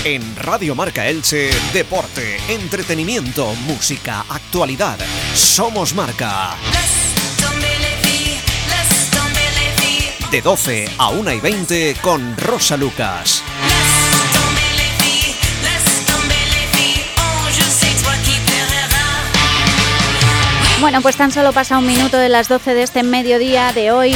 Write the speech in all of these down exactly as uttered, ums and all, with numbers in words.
En Radio Marca Elche, deporte, entretenimiento, música, actualidad. Somos Marca. De doce a una y veinte con Rosa Lucas. Bueno, pues tan solo pasa un minuto de las doce de este mediodía de hoy.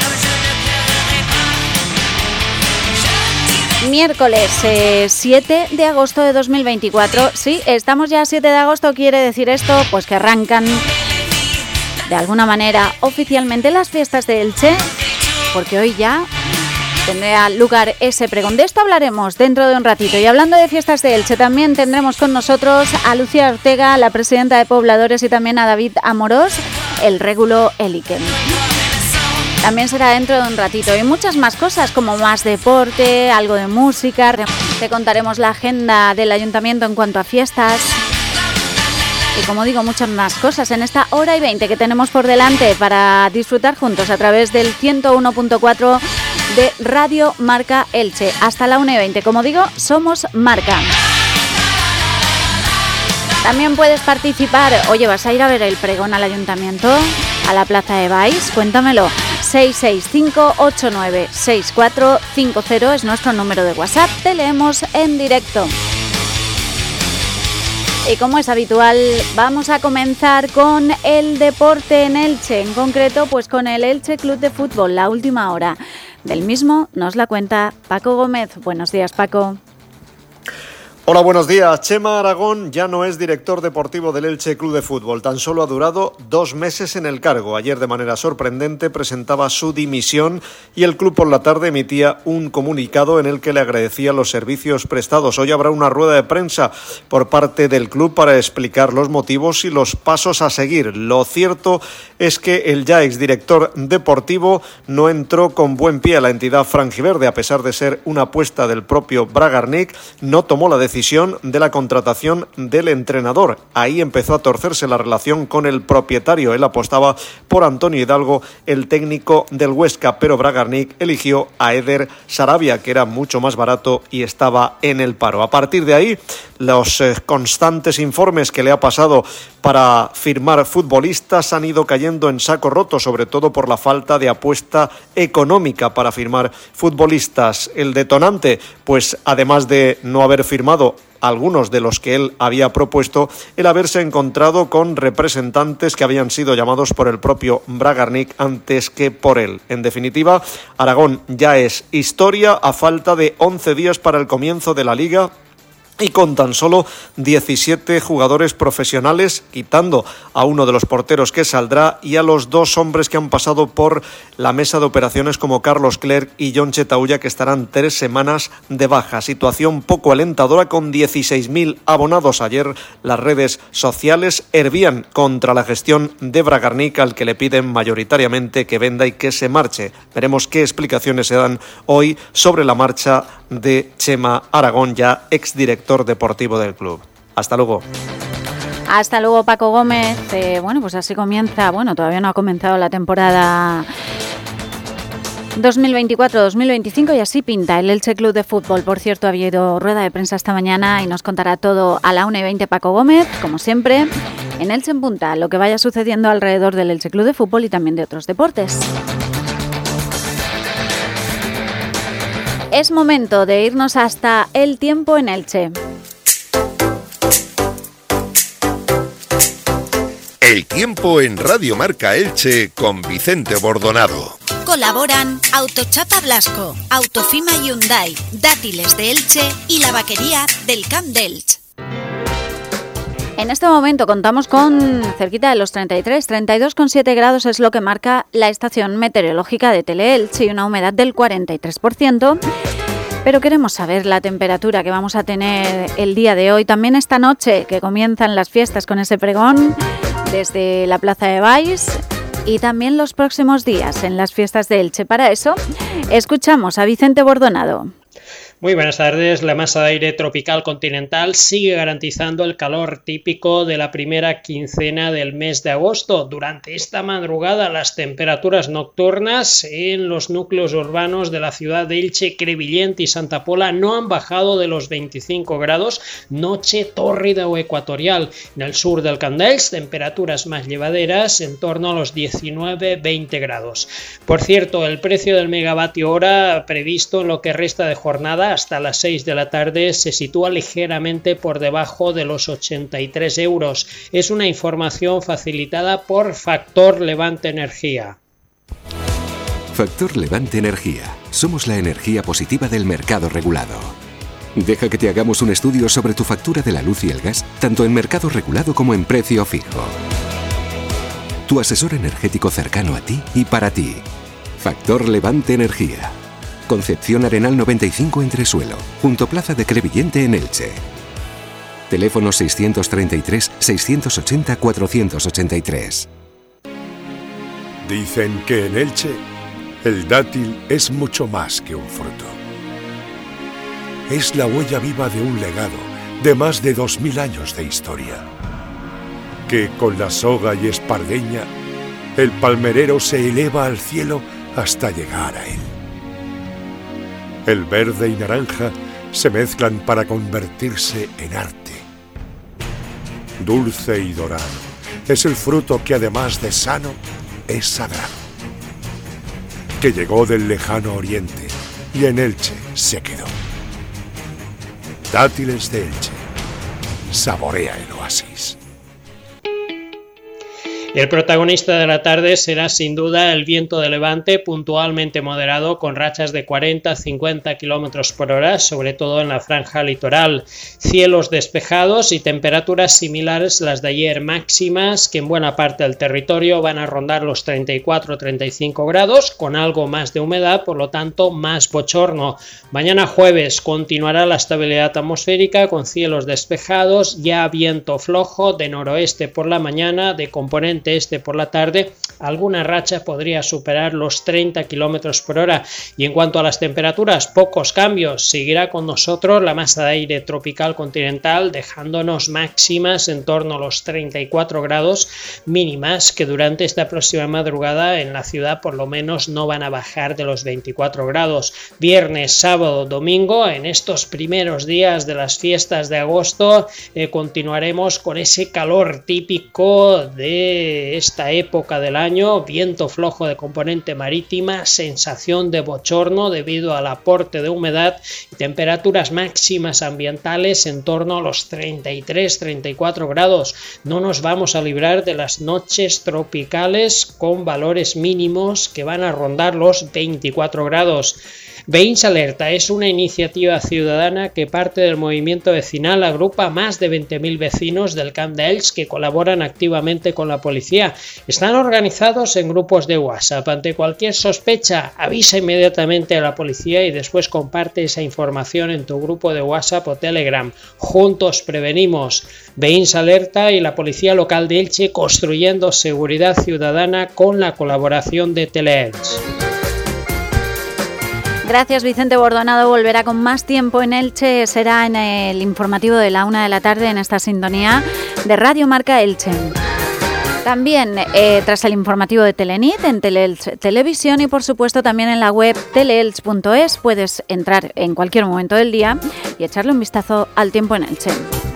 Miércoles eh, siete de agosto de dos mil veinticuatro. Sí, estamos ya a siete de agosto, quiere decir esto pues que arrancan de alguna manera oficialmente las fiestas de Elche, porque hoy ya tendrá lugar ese pregón. De esto hablaremos dentro de un ratito. Y hablando de fiestas de Elche, también tendremos con nosotros a Lucía Ortega, la presidenta de Pobladores, y también a David Amorós, el régulo Eliken. También será dentro de un ratito. Y muchas más cosas, como más deporte, algo de música. Te contaremos la agenda del ayuntamiento en cuanto a fiestas. Y como digo, muchas más cosas en esta hora y veinte que tenemos por delante para disfrutar juntos a través del ciento uno punto cuatro de Radio Marca Elche. Hasta la una y veinte. Como digo, somos Marca. También puedes participar. Oye, ¿vas a ir a ver el pregón al ayuntamiento? ¿A la Plaza de Baix? Cuéntamelo. seis seis cinco ocho nueve seis cuatro cinco cero es nuestro número de WhatsApp. Te leemos en directo. Y como es habitual, vamos a comenzar con el deporte en Elche. En concreto, pues con el Elche Club de Fútbol. La última hora del mismo nos la cuenta Paco Gómez. Buenos días, Paco. Hola, buenos días. Chema Aragón ya no es director deportivo del Elche Club de Fútbol. Tan solo ha durado dos meses en el cargo. Ayer, de manera sorprendente, presentaba su dimisión y el club por la tarde emitía un comunicado en el que le agradecía los servicios prestados. Hoy habrá una rueda de prensa por parte del club para explicar los motivos y los pasos a seguir. Lo cierto es que el ya exdirector deportivo no entró con buen pie a la entidad franjiverde. A pesar de ser una apuesta del propio Bragarnik, no tomó la decisión de la contratación del entrenador. Ahí empezó a torcerse la relación con el propietario. Él apostaba por Antonio Hidalgo, el técnico del Huesca, pero Bragarnik eligió a Eder Sarabia, que era mucho más barato y estaba en el paro. A partir de ahí, los eh, constantes informes que le ha pasado para firmar futbolistas han ido cayendo en saco roto, sobre todo por la falta de apuesta económica para firmar futbolistas. El detonante, pues además de no haber firmado algunos de los que él había propuesto, el haberse encontrado con representantes que habían sido llamados por el propio Bragarnik antes que por él. En definitiva, Aragón ya es historia a falta de once días para el comienzo de la Liga y con tan solo diecisiete jugadores profesionales, quitando a uno de los porteros que saldrá y a los dos hombres que han pasado por la mesa de operaciones como Carlos Clerc y Jon Chetauya, que estarán tres semanas de baja. Situación poco alentadora con dieciséis mil abonados. Ayer las redes sociales hervían contra la gestión de Bragarnik, al que le piden mayoritariamente que venda y que se marche. Veremos qué explicaciones se dan hoy sobre la marcha de Chema Aragón, ya exdirector deportivo del club. Hasta luego. Hasta luego, Paco Gómez. Eh, bueno, pues así comienza, bueno, todavía no ha comenzado la temporada dos mil veinticuatro dos mil veinticinco y así pinta el Elche Club de Fútbol. Por cierto, ha habido rueda de prensa esta mañana y nos contará todo a la una y veinte Paco Gómez, como siempre, en Elche en Punta, lo que vaya sucediendo alrededor del Elche Club de Fútbol y también de otros deportes. Es momento de irnos hasta el tiempo en Elche. El tiempo en Radio Marca Elche con Vicente Bordonado. Colaboran Autochapa Blasco, Autofima Hyundai, Dátiles de Elche y la vaquería del Camp d'Elche. En este momento contamos con cerquita de los treinta y tres, treinta y dos coma siete grados es lo que marca la estación meteorológica de Tele-Elche y una humedad del cuarenta y tres por ciento. Pero queremos saber la temperatura que vamos a tener el día de hoy, también esta noche que comienzan las fiestas con ese pregón desde la Plaza de Baix y también los próximos días en las fiestas de Elche. Para eso, escuchamos a Vicente Bordonado. Muy buenas tardes. La masa de aire tropical continental sigue garantizando el calor típico de la primera quincena del mes de agosto. Durante esta madrugada las temperaturas nocturnas en los núcleos urbanos de la ciudad de Elche, Crevillent y Santa Pola no han bajado de los veinticinco grados, noche tórrida o ecuatorial. En el sur del Camp d'Els, temperaturas más llevaderas en torno a los diecinueve veinte grados. Por cierto, el precio del megavatio hora previsto en lo que resta de jornada hasta las seis de la tarde se sitúa ligeramente por debajo de los ochenta y tres euros. Es una información facilitada por Factor Levante Energía. Factor Levante Energía. Somos la energía positiva del mercado regulado. Deja que te hagamos un estudio sobre tu factura de la luz y el gas, tanto en mercado regulado como en precio fijo. Tu asesor energético cercano a ti y para ti. Factor Levante Energía. Concepción Arenal noventa y cinco Entresuelo, junto Plaza de Crevillente en Elche. Teléfono seiscientos treinta y tres, seiscientos ochenta, cuatrocientos ochenta y tres. Dicen que en Elche el dátil es mucho más que un fruto. Es la huella viva de un legado de más de dos mil años de historia. Que con la soga y espardeña, el palmerero se eleva al cielo hasta llegar a él. El verde y naranja se mezclan para convertirse en arte. Dulce y dorado es el fruto que además de sano es sagrado. Que llegó del lejano oriente y en Elche se quedó. Dátiles de Elche. Saborea el oasis. El protagonista de la tarde será sin duda el viento de levante puntualmente moderado con rachas de cuarenta a cincuenta kilómetros por hora, sobre todo en la franja litoral. Cielos despejados y temperaturas similares a las de ayer máximas que en buena parte del territorio van a rondar los treinta y cuatro a treinta y cinco grados con algo más de humedad, por lo tanto más bochorno. Mañana jueves continuará la estabilidad atmosférica con cielos despejados, ya viento flojo de noroeste por la mañana, de componente este por la tarde. Alguna racha podría superar los treinta kilómetros por hora. Y en cuanto a las temperaturas, pocos cambios. Seguirá con nosotros la masa de aire tropical continental, dejándonos máximas en torno a los treinta y cuatro grados, mínimas que durante esta próxima madrugada en la ciudad por lo menos no van a bajar de los veinticuatro grados. Viernes, sábado, domingo, en estos primeros días de las fiestas de agosto, eh, continuaremos con ese calor típico de esta época del año, viento flojo de componente marítima, sensación de bochorno debido al aporte de humedad y temperaturas máximas ambientales en torno a los treinta y tres a treinta y cuatro grados. No nos vamos a librar de las noches tropicales con valores mínimos que van a rondar los veinticuatro grados. Veïns Alerta es una iniciativa ciudadana que parte del movimiento vecinal, agrupa más de veinte mil vecinos del Camp d'Els que colaboran activamente con la policía. Están organizados en grupos de WhatsApp. Ante cualquier sospecha, avisa inmediatamente a la policía y después comparte esa información en tu grupo de WhatsApp o Telegram. Juntos prevenimos. Veïns Alerta y la Policía Local de Elche construyendo seguridad ciudadana con la colaboración de Teleelch. Gracias, Vicente Bordonado. Volverá con más tiempo en Elche. Será en el informativo de la una de la tarde en esta sintonía de Radio Marca Elche. También eh, tras el informativo de Telenit en Teleelch Televisión y por supuesto también en la web teleelch punto es puedes entrar en cualquier momento del día y echarle un vistazo al tiempo en Elche.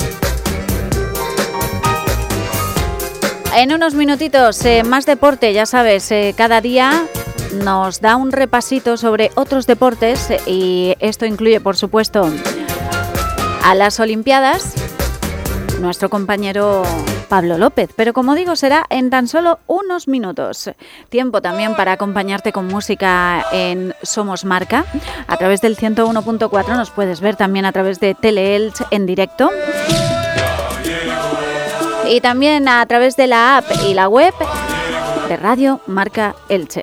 En unos minutitos, eh, más deporte, ya sabes, eh, cada día nos da un repasito sobre otros deportes y esto incluye, por supuesto, a las Olimpiadas, nuestro compañero Pablo López. Pero como digo, será en tan solo unos minutos. Tiempo también para acompañarte con música en Somos Marca. A través del ciento uno punto cuatro nos puedes ver también a través de Teleelch en directo. Y también a través de la app y la web de Radio Marca Elche.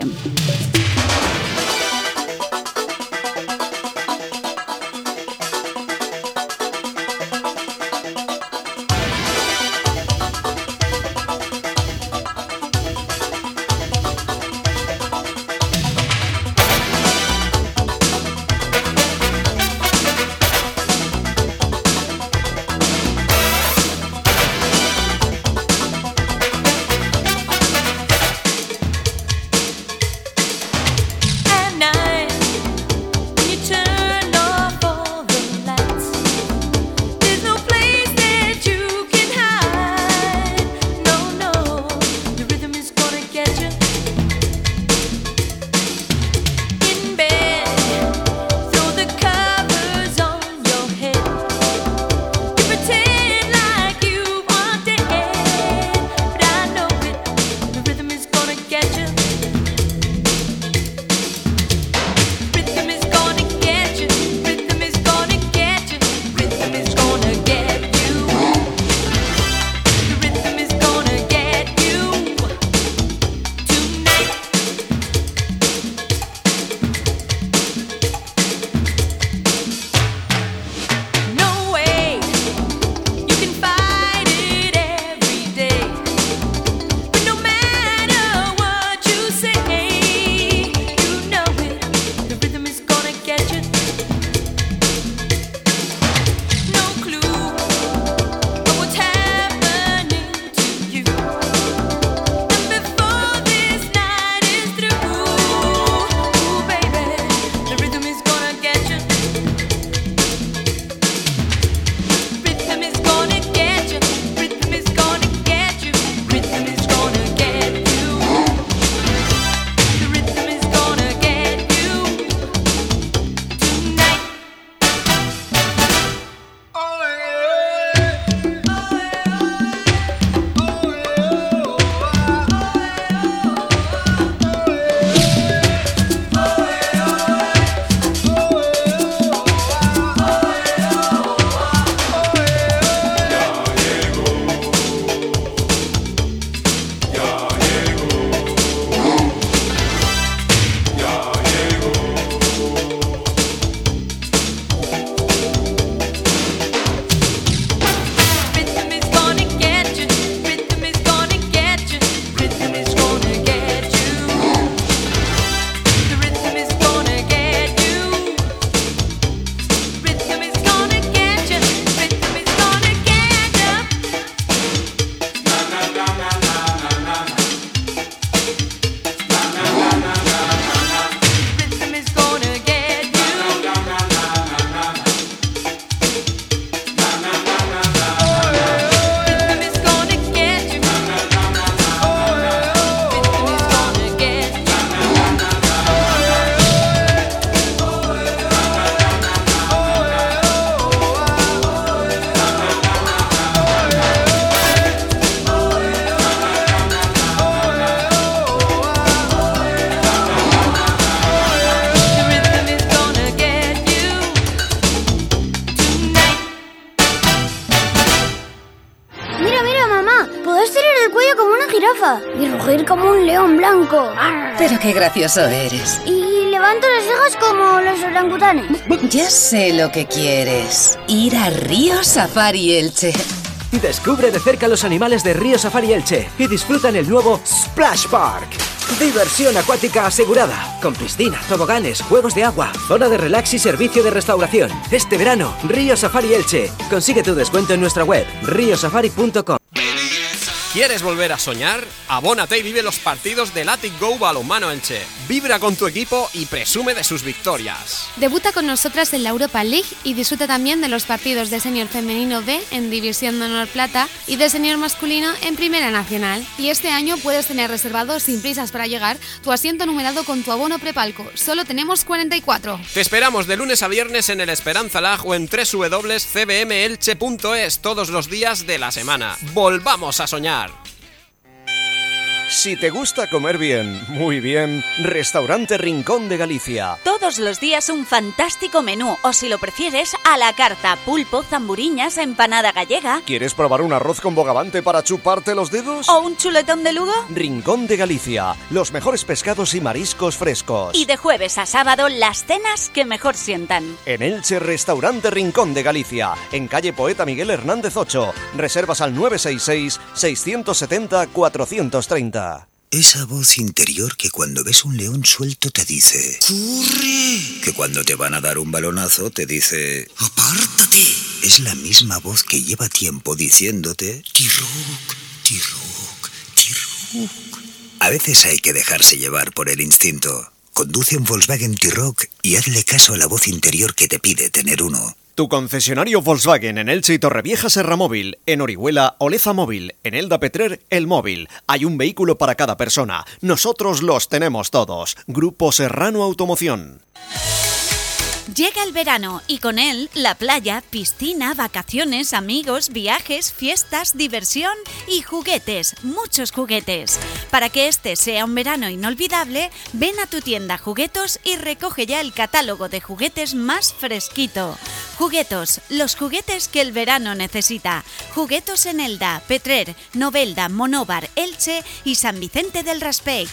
jirafa y rugir como un león blanco. Pero qué gracioso eres. Y levanto las cejas como los orangutanes. Ya sé lo que quieres. Ir a Río Safari Elche. Descubre de cerca los animales de Río Safari Elche y disfruta en el nuevo Splash Park. Diversión acuática asegurada, con piscina, toboganes, juegos de agua, zona de relax y servicio de restauración. Este verano, Río Safari Elche. Consigue tu descuento en nuestra web, río safari punto com. ¿Quieres volver a soñar? Abónate y vive los partidos del Athletic Go Balonmano Elche. Vibra con tu equipo y presume de sus victorias. Debuta con nosotras en la Europa League y disfruta también de los partidos de senior femenino B en División de Honor Plata y de senior masculino en Primera Nacional. Y este año puedes tener reservado, sin prisas para llegar, tu asiento numerado con tu abono prepalco. Solo tenemos cuarenta y cuatro. Te esperamos de lunes a viernes en el Esperanza Lag o en doble u doble u doble u punto c b m elche punto es todos los días de la semana. ¡Volvamos a soñar! Si te gusta comer bien, muy bien, Restaurante Rincón de Galicia. Todos los días un fantástico menú, o si lo prefieres, a la carta, pulpo, zamburiñas, empanada gallega. ¿Quieres probar un arroz con bogavante para chuparte los dedos? ¿O un chuletón de Lugo? Rincón de Galicia, los mejores pescados y mariscos frescos. Y de jueves a sábado, las cenas que mejor sientan. En Elche, Restaurante Rincón de Galicia, en calle Poeta Miguel Hernández ocho. Reservas al nueve seis seis, seis siete cero, cuatro tres cero. Esa voz interior que cuando ves un león suelto te dice ¡corre! Que cuando te van a dar un balonazo te dice ¡apártate! Es la misma voz que lleva tiempo diciéndote ¡T-Rock, T-Rock, T-Rock! A veces hay que dejarse llevar por el instinto. Conduce un Volkswagen T-Rock y hazle caso a la voz interior que te pide tener uno. Tu concesionario Volkswagen en Elche y Torrevieja Serra Móvil, en Orihuela Oleza Móvil, en Elda Petrer El Móvil. Hay un vehículo para cada persona. Nosotros los tenemos todos. Grupo Serrano Automoción. Llega el verano y con él la playa, piscina, vacaciones, amigos, viajes, fiestas, diversión y juguetes, muchos juguetes. Para que este sea un verano inolvidable, ven a tu tienda Juguetos y recoge ya el catálogo de juguetes más fresquito. Juguetos, los juguetes que el verano necesita. Juguetos en Elda, Petrer, Novelda, Monóvar, Elche y San Vicente del Raspeig.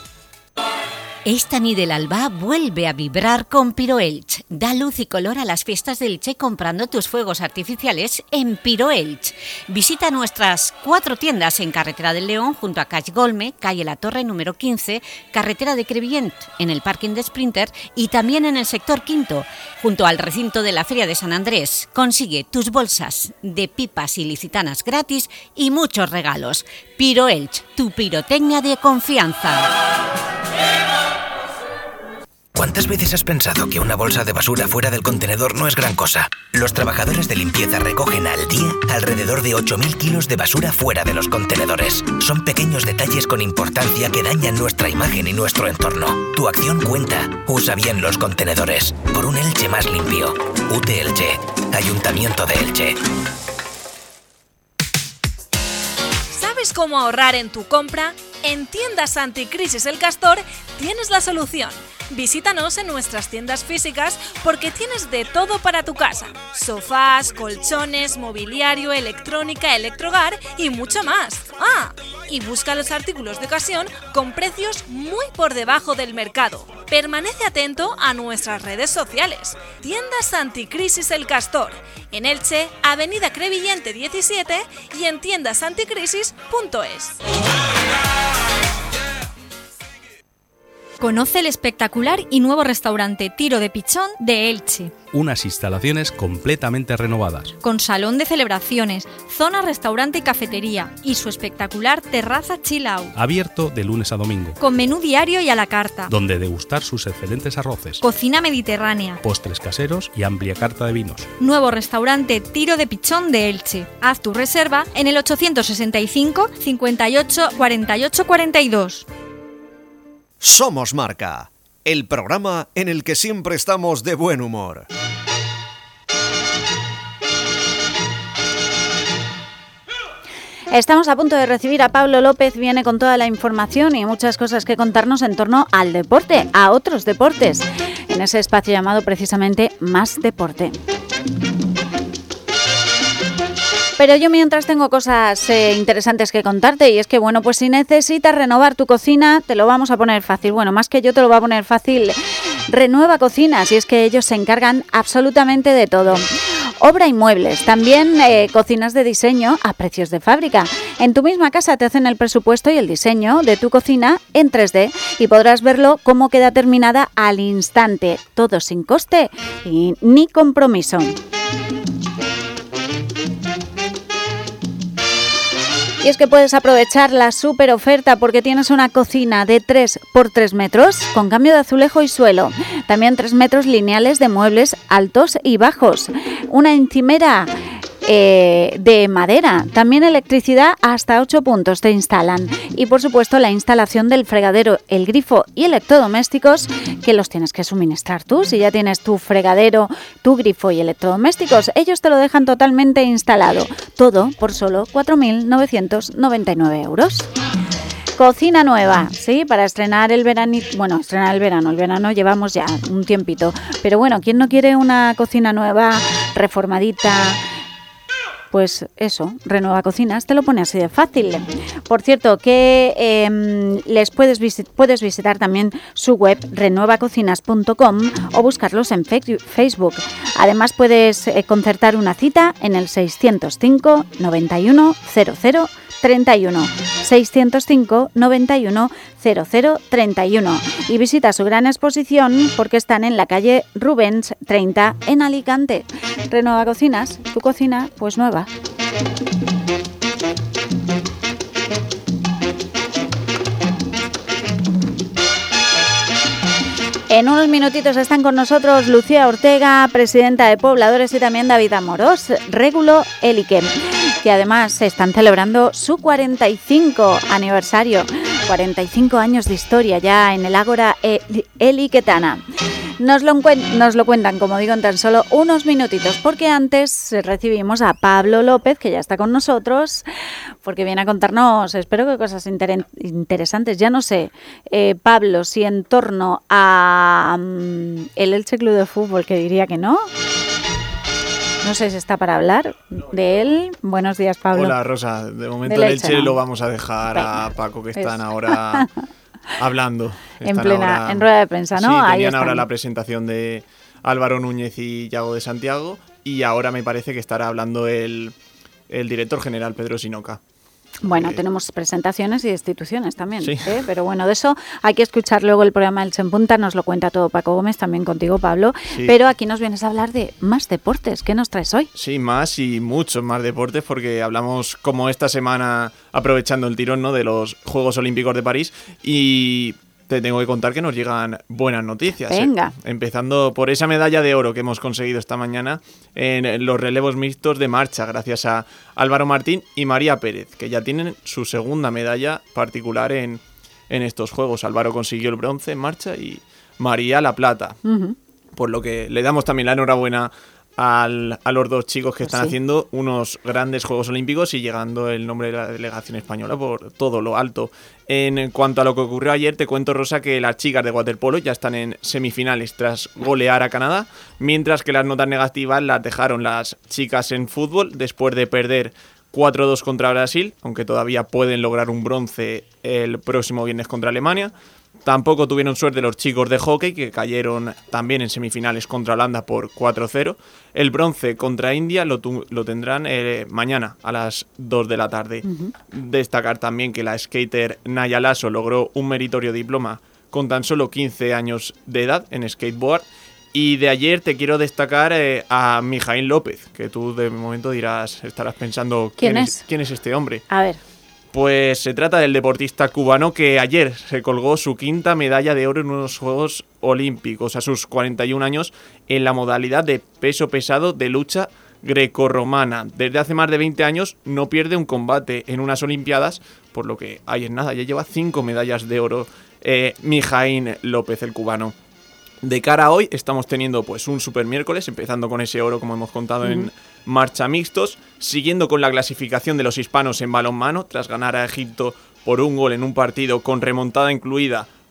Esta nit del alba vuelve a vibrar con Piroelch. Da luz y color a las fiestas de Elche comprando tus fuegos artificiales en Piroelch. Visita nuestras cuatro tiendas en Carretera del León, junto a Caix Golme, calle La Torre número quince, Carretera de Crevillent, en el parking de Sprinter y también en el sector quinto, junto al recinto de la Feria de San Andrés. Consigue tus bolsas de pipas ilicitanas gratis y muchos regalos. Piroelch, tu pirotecnia de confianza. ¿Cuántas veces has pensado que una bolsa de basura fuera del contenedor no es gran cosa? Los trabajadores de limpieza recogen al día alrededor de ocho mil kilos de basura fuera de los contenedores. Son pequeños detalles con importancia que dañan nuestra imagen y nuestro entorno. Tu acción cuenta. Usa bien los contenedores. Por un Elche más limpio. U T Elche. Ayuntamiento de Elche. ¿Sabes cómo ahorrar en tu compra? En Tiendas Anticrisis El Castor tienes la solución. Visítanos en nuestras tiendas físicas porque tienes de todo para tu casa. Sofás, colchones, mobiliario, electrónica, electrohogar y mucho más. Ah, y busca los artículos de ocasión con precios muy por debajo del mercado. Permanece atento a nuestras redes sociales. Tiendas Anticrisis El Castor. En Elche, Avenida Crevillente diecisiete y en tiendas anticrisis punto es. Conoce el espectacular y nuevo restaurante Tiro de Pichón de Elche. Unas instalaciones completamente renovadas. Con salón de celebraciones, zona restaurante y cafetería y su espectacular terraza chill out. Abierto de lunes a domingo. Con menú diario y a la carta. Donde degustar sus excelentes arroces. Cocina mediterránea. Postres caseros y amplia carta de vinos. Nuevo restaurante Tiro de Pichón de Elche. Haz tu reserva en el ochocientos sesenta y cinco, cincuenta y ocho, cuarenta y ocho, cuarenta y dos. Somos Marca, el programa en el que siempre estamos de buen humor. Estamos a punto de recibir a Pablo López, viene con toda la información y muchas cosas que contarnos en torno al deporte, a otros deportes, en ese espacio llamado precisamente Más Deporte. Pero yo mientras tengo cosas eh, interesantes que contarte, y es que, bueno, pues si necesitas renovar tu cocina, te lo vamos a poner fácil. Bueno, más que yo te lo va a poner fácil Renueva Cocinas, y es que ellos se encargan absolutamente de todo. Obra y muebles, también eh, cocinas de diseño a precios de fábrica. En tu misma casa te hacen el presupuesto y el diseño de tu cocina en tres D y podrás verlo cómo queda terminada al instante, todo sin coste y ni compromiso. Y es que puedes aprovechar la super oferta porque tienes una cocina de tres por tres metros con cambio de azulejo y suelo. También tres metros lineales de muebles altos y bajos. Una encimera eh, de madera. También electricidad hasta ocho puntos te instalan. Y por supuesto la instalación del fregadero, el grifo y electrodomésticos que los tienes que suministrar tú. Si ya tienes tu fregadero, tu grifo y electrodomésticos, ellos te lo dejan totalmente instalado. Todo por solo cuatro mil novecientos noventa y nueve euros. Cocina nueva, sí, para estrenar el verano. Bueno, estrenar el verano, el verano llevamos ya un tiempito. Pero bueno, ¿quién no quiere una cocina nueva, reformadita? Pues eso, Renueva Cocinas te lo pone así de fácil. Por cierto, que eh, les puedes, visit- puedes visitar también su web renueva cocinas punto com o buscarlos en fe- Facebook. Además puedes eh, concertar una cita en el seiscientos cinco noventa y uno cero cero treinta y uno, seiscientos cinco noventa y uno cero cero treinta y uno y visita su gran exposición porque están en la calle Rubens treinta en Alicante. Renueva Cocinas, tu cocina pues nueva. En unos minutitos están con nosotros Lucía Ortega, presidenta de Pobladores, y también David Amorós, Régulo Elique, que además están celebrando su cuarenta y cinco aniversario, cuarenta y cinco años de historia ya en el Ágora Eliquetana. Nos lo, nos lo cuentan, como digo, en tan solo unos minutitos, porque antes recibimos a Pablo López, que ya está con nosotros, porque viene a contarnos, espero que cosas inter- interesantes. Ya no sé, eh, Pablo, si en torno a um, el Elche Club de Fútbol, que diría que no. No sé si está para hablar de él. Buenos días, Pablo. Hola, Rosa. De momento Del el Elche, Elche ¿no? lo vamos a dejar Venga, a Paco, que pues. están ahora hablando. En Están plena, ahora- en rueda de prensa, ¿no? Sí, Ahí tenían están. ahora la presentación de Álvaro Núñez y Yago de Santiago, y ahora me parece que estará hablando el, el director general, Pedro Sinoca. Bueno, tenemos presentaciones y destituciones también, Sí. ¿eh? Pero bueno, de eso hay que escuchar luego el programa Elche en Punta, nos lo cuenta todo Paco Gómez, también contigo, Pablo. Sí. Pero aquí nos vienes a hablar de más deportes. ¿Qué nos traes hoy? Sí, más y muchos más deportes, porque hablamos como esta semana, aprovechando el tirón, ¿no?, de los Juegos Olímpicos de París, y te tengo que contar que nos llegan buenas noticias. ¿eh? Venga. Empezando por esa medalla de oro que hemos conseguido esta mañana en los relevos mixtos de marcha, gracias a Álvaro Martín y María Pérez, que ya tienen su segunda medalla particular en, en estos Juegos. Álvaro consiguió el bronce en marcha y María la plata. Uh-huh. Por lo que le damos también la enhorabuena al, a los dos chicos que Pues están sí. haciendo unos grandes Juegos Olímpicos y llegando el nombre de la delegación española por todo lo alto. En cuanto a lo que ocurrió ayer, te cuento, Rosa, que las chicas de waterpolo ya están en semifinales tras golear a Canadá, mientras que las notas negativas las dejaron las chicas en fútbol después de perder cuatro dos contra Brasil, aunque todavía pueden lograr un bronce el próximo viernes contra Alemania. Tampoco tuvieron suerte los chicos de hockey, que cayeron también en semifinales contra Holanda por cuatro cero. El bronce contra India lo, tu- lo tendrán eh, mañana a las dos de la tarde. Uh-huh. Destacar también que la skater Naya Lasso logró un meritorio diploma con tan solo quince años de edad en skateboard. Y de ayer te quiero destacar eh, a Mijaín López, que tú de momento dirás, estarás pensando ¿Quién es? quién es este hombre. A ver. Pues se trata del deportista cubano que ayer se colgó su quinta medalla de oro en unos Juegos Olímpicos a sus cuarenta y un años en la modalidad de peso pesado de lucha grecorromana. Desde hace más de veinte años no pierde un combate en unas Olimpiadas, por lo que ahí es nada, ya lleva cinco medallas de oro eh, Mijaín López, el cubano. De cara a hoy estamos teniendo pues un super miércoles, empezando con ese oro, como hemos contado, Ujú. en marcha mixtos, siguiendo con la clasificación de los hispanos en balonmano, tras ganar a Egipto por un gol en un partido con remontada incluida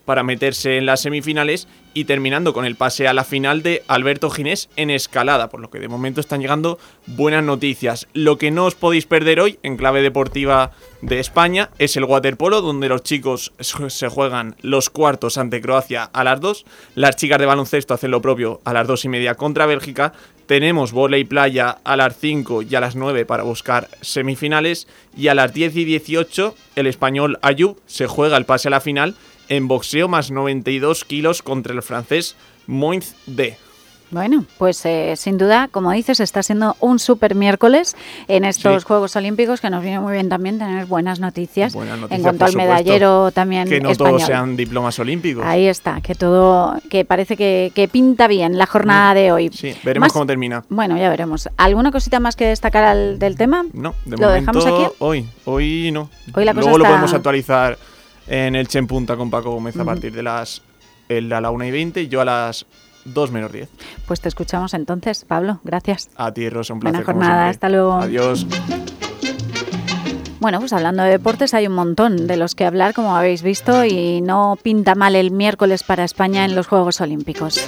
para meterse en las semifinales y terminando con el pase a la final de Alberto Ginés en escalada, por lo que de momento están llegando buenas noticias. Lo que no os podéis perder hoy en clave deportiva de España es el waterpolo, donde los chicos se juegan los cuartos ante Croacia a las dos, las chicas de baloncesto hacen lo propio a las dos y media contra Bélgica. Tenemos vóley playa a las cinco y a las nueve para buscar semifinales, y a las diez y dieciocho el español Ayub se juega el pase a la final en boxeo más noventa y dos kilos contra el francés Moïse D. Bueno, pues eh, sin duda, como dices, está siendo un super miércoles en estos sí. Juegos Olímpicos, que nos viene muy bien también tener buenas noticias, buenas noticias en cuanto al medallero también que no español. Todos sean diplomas olímpicos. Ahí está, que todo, que parece que, que pinta bien la jornada de hoy. Sí, veremos más, cómo termina. Bueno, ya veremos. ¿Alguna cosita más que destacar al, del tema? No, de ¿Lo momento dejamos aquí? hoy, hoy no. Hoy la cosa Luego está... lo podemos actualizar en el Che en Punta con Paco Gómez uh-huh. a partir de las el, a la una y veinte y yo a las dos menos diez. Pues te escuchamos entonces, Pablo. Gracias. A ti, Rosa, un placer. Buena jornada, hasta luego. Adiós. Bueno, pues hablando de deportes hay un montón de los que hablar, como habéis visto, y no pinta mal el miércoles para España en los Juegos Olímpicos.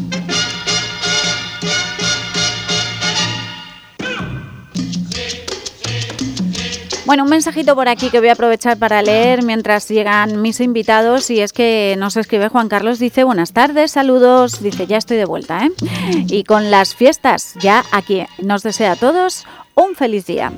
Bueno, un mensajito por aquí que voy a aprovechar para leer mientras llegan mis invitados, y es que nos escribe Juan Carlos, dice: buenas tardes, saludos, dice, ya estoy de vuelta, ¿eh? Y con las fiestas ya aquí, nos desea a todos un feliz día.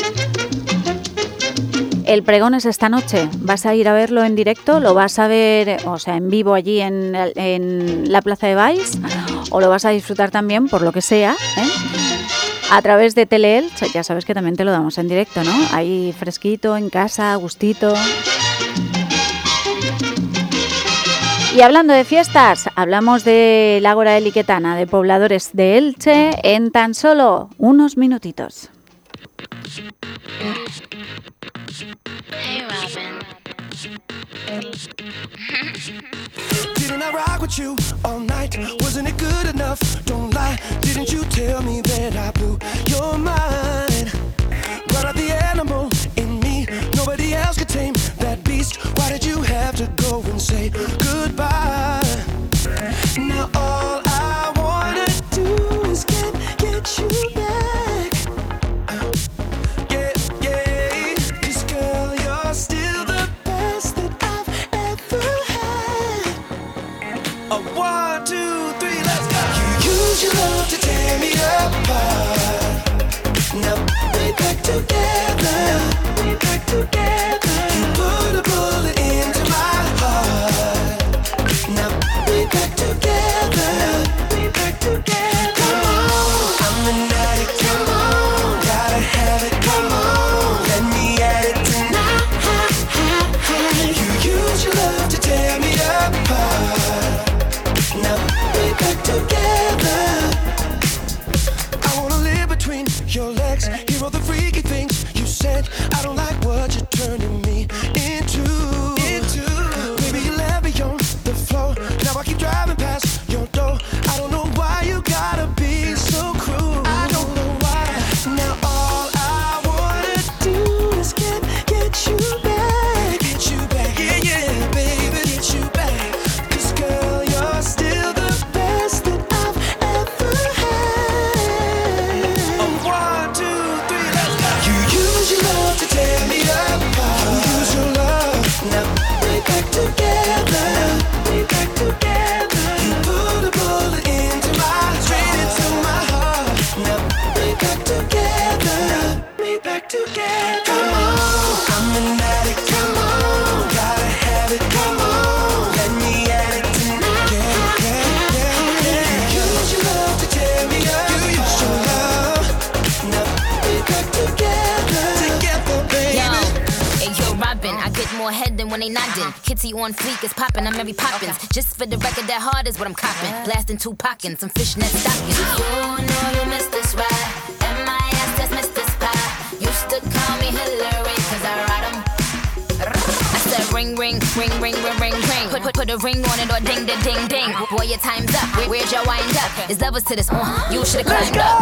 El pregón es esta noche, ¿vas a ir a verlo en directo? ¿Lo vas a ver, o sea, en vivo allí en, en la Plaza de Baix? ¿O lo vas a disfrutar también, por lo que sea, ¿eh? a través de Teleelch? Ya sabes que también te lo damos en directo, ¿no? Ahí fresquito, en casa, a gustito. Y hablando de fiestas, hablamos de la Ágora Eliquetana de Pobladores de Elche en tan solo unos minutitos. Hey, Robin. Didn't I rock with you all night? Wasn't it good enough? Don't lie. Didn't you tell me that I blew your mind? Brought out the animal in me. Nobody else could tame that beast. Why did you have to go and say goodbye? Now all I wanna do is get, get you back. Yeah, yeah. 'Cause girl, you're still the best that I've ever had. A one, two, three, let's go. You use your love to tear me apart. Now we back together. We back together. You put a bullet into my heart. Now we back together. We back together. Come on, I'm an addict. Come on, gotta have it. Come on, let me at it tonight. You use your love to tear me apart. Now we back together. I wanna live between your legs. Hear all the freaky things you said. I don't like what you're turning me into. Into. Baby, you left me on the floor. Now I keep driving past your door. I don't know why you gotta be so cruel. I don't know why. Now all I wanna do is get, get you back. Get you back. Yeah, yeah, baby. Get you back. 'Cause girl, you're still the best that I've ever had. A one, two, three, let's go. You use your love to tear me apart. You use your love. Now we back together. We back together. You put a bullet into my, straight into my heart. Now we back together. We back together. Come on, I'm an addict. Come on, gotta have it. Come on, let me at it tonight. Yeah, yeah, yeah, yeah. You use your love to tear me up. You use your love. Now we back together. Together, baby. Yo, hey yo, Robin, I get more head than when they nodding. Kitty on fleek is popping, I'm Mary Poppins. Just for the record, that hard is what I'm copping. Blasting two pockets, some fishnet stockings. You know you missed this ride. M I S, that's Mister Spy. Used to call me Hillary, 'cause I ride 'em. I said ring, ring, ring, ring, ring, ring, ring. Put, put, put a ring on it or ding, ding, ding, ding. Boy, your time's up. Where, where's your wind up? There's levels to this. Uh, you should've climbed up.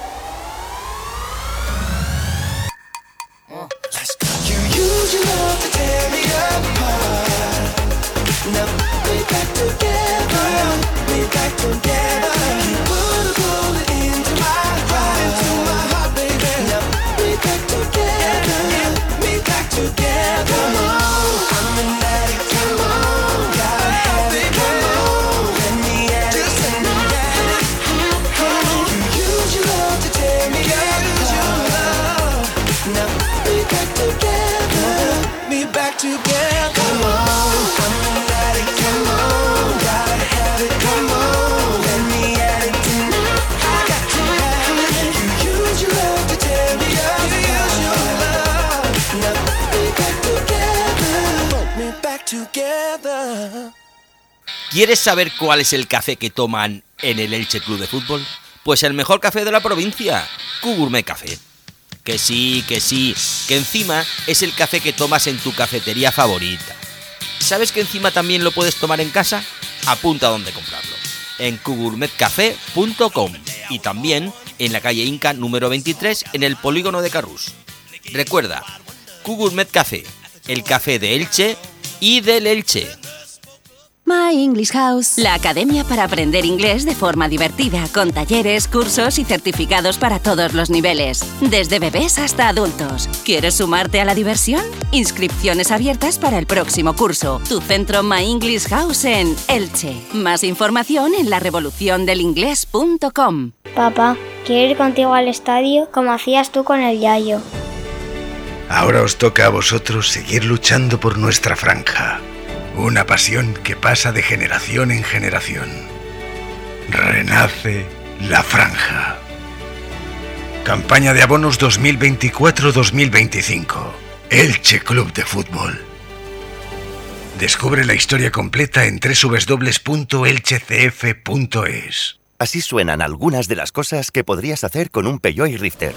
You use your love to ¿Quieres saber cuál es el café que toman en el Elche Club de Fútbol? Pues el mejor café de la provincia, Q-Gourmet Café. Que sí, que sí, que encima es el café que tomas en tu cafetería favorita. ¿Sabes que encima también lo puedes tomar en casa? Apunta a dónde comprarlo. En q gourmet café punto com y también en la calle Inca número veintitrés en el polígono de Carrús. Recuerda, Q-Gourmet Café, el café de Elche y del Elche. My English House, la academia para aprender inglés de forma divertida, con talleres, cursos y certificados para todos los niveles, desde bebés hasta adultos. ¿Quieres sumarte a la diversión? Inscripciones abiertas para el próximo curso. Tu centro My English House en Elche. Más información en la revolución del inglés punto com. Papá, quiero ir contigo al estadio como hacías tú con el Yayo. Ahora os toca a vosotros seguir luchando por nuestra franja. Una pasión que pasa de generación en generación. Renace la franja. Campaña de abonos dos mil veinticuatro dos mil veinticinco. Elche Club de Fútbol. Descubre la historia completa en doble u doble u doble u punto elche c f punto es. Así suenan algunas de las cosas que podrías hacer con un Peugeot iRifter.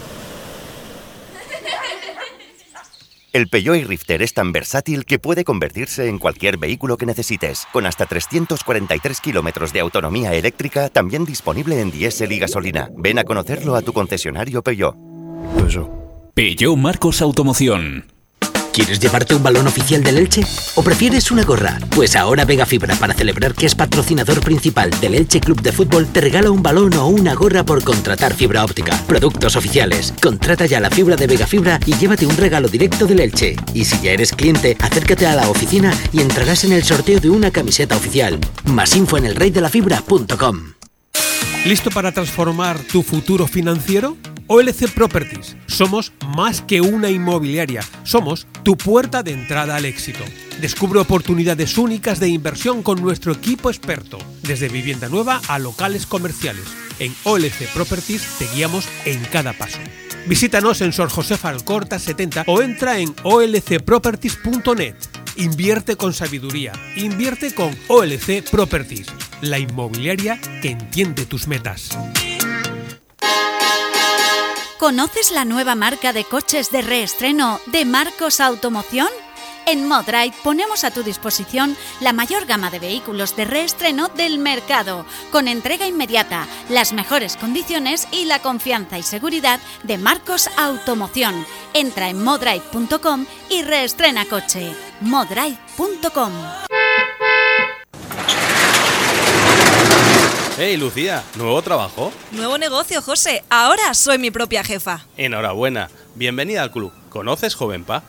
El Peugeot iRifter es tan versátil que puede convertirse en cualquier vehículo que necesites, con hasta trescientos cuarenta y tres kilómetros de autonomía eléctrica, también disponible en diésel y gasolina. Ven a conocerlo a tu concesionario Peugeot. Peugeot Marcos Automoción. ¿Quieres llevarte un balón oficial del Elche? ¿O prefieres una gorra? Pues ahora Vega Fibra, para celebrar que es patrocinador principal del Elche Club de Fútbol, te regala un balón o una gorra por contratar fibra óptica. Productos oficiales. Contrata ya la fibra de Vega Fibra y llévate un regalo directo del Elche. Y si ya eres cliente, acércate a la oficina y entrarás en el sorteo de una camiseta oficial. Más info en el rey de la fibra punto com. ¿Listo para transformar tu futuro financiero? O L C Properties. Somos más que una inmobiliaria. Somos tu puerta de entrada al éxito. Descubre oportunidades únicas de inversión con nuestro equipo experto. Desde vivienda nueva a locales comerciales. En O L C Properties te guiamos en cada paso. Visítanos en Sor Josefa Alcorta setenta o entra en o l c properties punto net. Invierte con sabiduría. Invierte con O L C Properties. La inmobiliaria que entiende tus metas. ¿Conoces la nueva marca de coches de reestreno de Marcos Automoción? En Modrite ponemos a tu disposición la mayor gama de vehículos de reestreno del mercado, con entrega inmediata, las mejores condiciones y la confianza y seguridad de Marcos Automoción. Entra en modrite punto com y reestrena coche. modrite punto com. Hey, Lucía, ¿nuevo trabajo? Nuevo negocio, José. Ahora soy mi propia jefa. Enhorabuena. Bienvenida al club. ¿Conoces Jovenpa?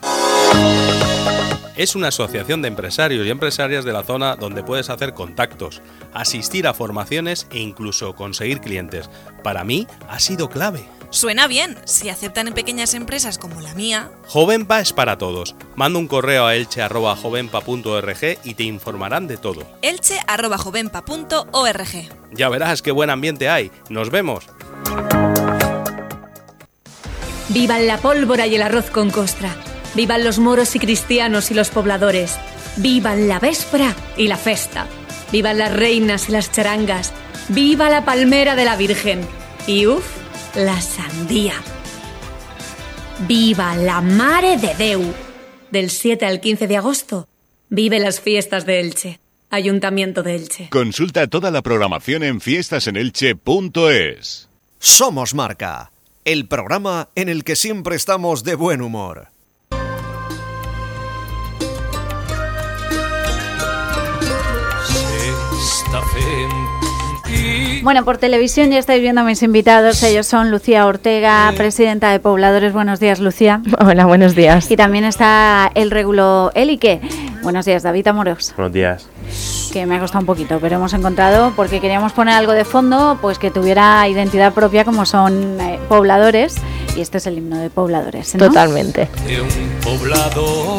Es una asociación de empresarios y empresarias de la zona donde puedes hacer contactos, asistir a formaciones e incluso conseguir clientes. Para mí ha sido clave. Suena bien. Si aceptan en pequeñas empresas como la mía. Jovenpa es para todos. Manda un correo a elche arroba jovenpa punto org y te informarán de todo. elche arroba jovenpa punto org. Ya verás qué buen ambiente hay. ¡Nos vemos! ¡Vivan la pólvora y el arroz con costra! ¡Vivan los moros y cristianos y los pobladores! ¡Vivan la véspera y la festa! ¡Vivan las reinas y las charangas! ¡Viva la palmera de la Virgen! Y uff, la sandía. ¡Viva la Mare de Deu! Del siete al quince de agosto, vive las fiestas de Elche. Ayuntamiento de Elche. Consulta toda la programación en fiestas en elche punto es. Somos Marca, el programa en el que siempre estamos de buen humor. Bueno, por televisión ya estáis viendo a mis invitados. Ellos son Lucía Ortega, presidenta de Pobladores. Buenos días, Lucía. Hola, buenos días. Y también está el Régulo Elique. Buenos días, David Amorós. Buenos días. Que me ha costado un poquito, pero hemos encontrado, porque queríamos poner algo de fondo, pues que tuviera identidad propia como son eh, Pobladores. Y este es el himno de Pobladores, ¿no? Totalmente. De un poblador.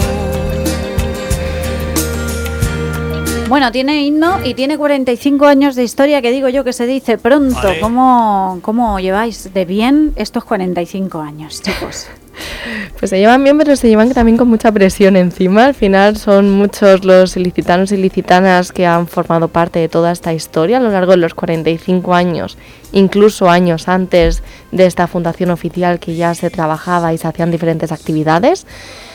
Bueno, tiene himno y tiene cuarenta y cinco años de historia, que digo yo que se dice pronto. Vale. ¿Cómo, ¿Cómo lleváis de bien estos cuarenta y cinco años, chicos? Pues se llevan bien, pero se llevan también con mucha presión encima. Al final son muchos los ilicitanos y ilicitanas que han formado parte de toda esta historia a lo largo de los cuarenta y cinco años, incluso años antes de esta fundación oficial, que ya se trabajaba y se hacían diferentes actividades.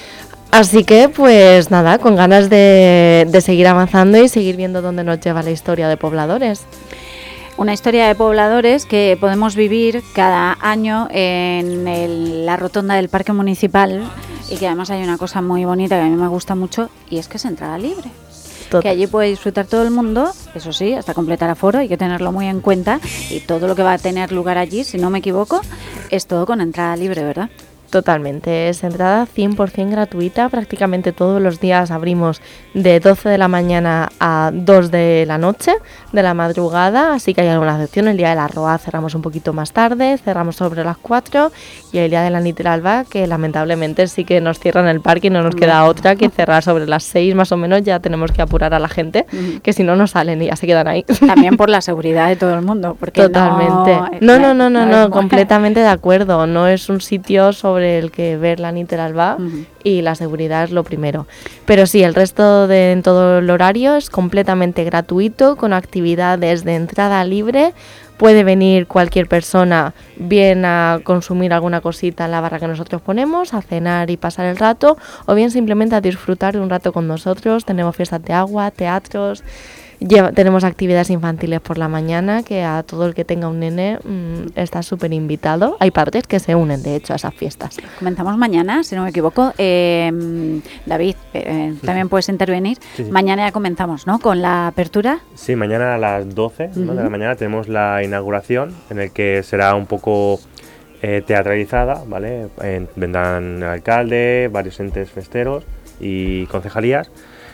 Así que, pues nada, con ganas de, de seguir avanzando y seguir viendo dónde nos lleva la historia de Pobladores. Una historia de pobladores que podemos vivir cada año en el, la rotonda del Parque Municipal, y que además hay una cosa muy bonita que a mí me gusta mucho, y es que es entrada libre. Total. Que allí puede disfrutar todo el mundo, eso sí, hasta completar aforo, hay que tenerlo muy en cuenta, y todo lo que va a tener lugar allí, si no me equivoco, es todo con entrada libre, ¿verdad? Totalmente, es entrada cien por ciento gratuita, prácticamente todos los días abrimos de doce de la mañana a dos de la noche, de la madrugada, así que hay algunas excepciones. El día de la Roa cerramos un poquito más tarde, cerramos sobre las cuatro, y el día de la Nit del Alba, que lamentablemente sí que nos cierran el parque y no nos queda otra que cerrar sobre las seis más o menos. Ya tenemos que apurar a la gente, uh-huh. que si no, no salen y ya se quedan ahí. También por la seguridad de todo el mundo, porque totalmente. No, no, no, no, no, no, no completamente de acuerdo, no es un sitio sobre el que ver la Nit del Alba, uh-huh. y la seguridad es lo primero. Pero sí, el resto de en todo el horario es completamente gratuito, con actividades de entrada libre. Puede venir cualquier persona bien a consumir alguna cosita en la barra que nosotros ponemos, a cenar y pasar el rato, o bien simplemente a disfrutar de un rato con nosotros. Tenemos fiestas de agua, teatros. Lleva, tenemos actividades infantiles por la mañana, que a todo el que tenga un nene mmm, está súper invitado. Hay padres que se unen, de hecho, a esas fiestas. Comenzamos mañana, si no me equivoco. Eh, David, eh, también puedes intervenir. Sí, sí. Mañana ya comenzamos, ¿no?, con la apertura. Sí, mañana a las doce, ¿no?, uh-huh. de la mañana tenemos la inauguración, en el que será un poco eh, teatralizada, ¿vale? Eh, vendrán el alcalde, varios entes festeros y concejalías.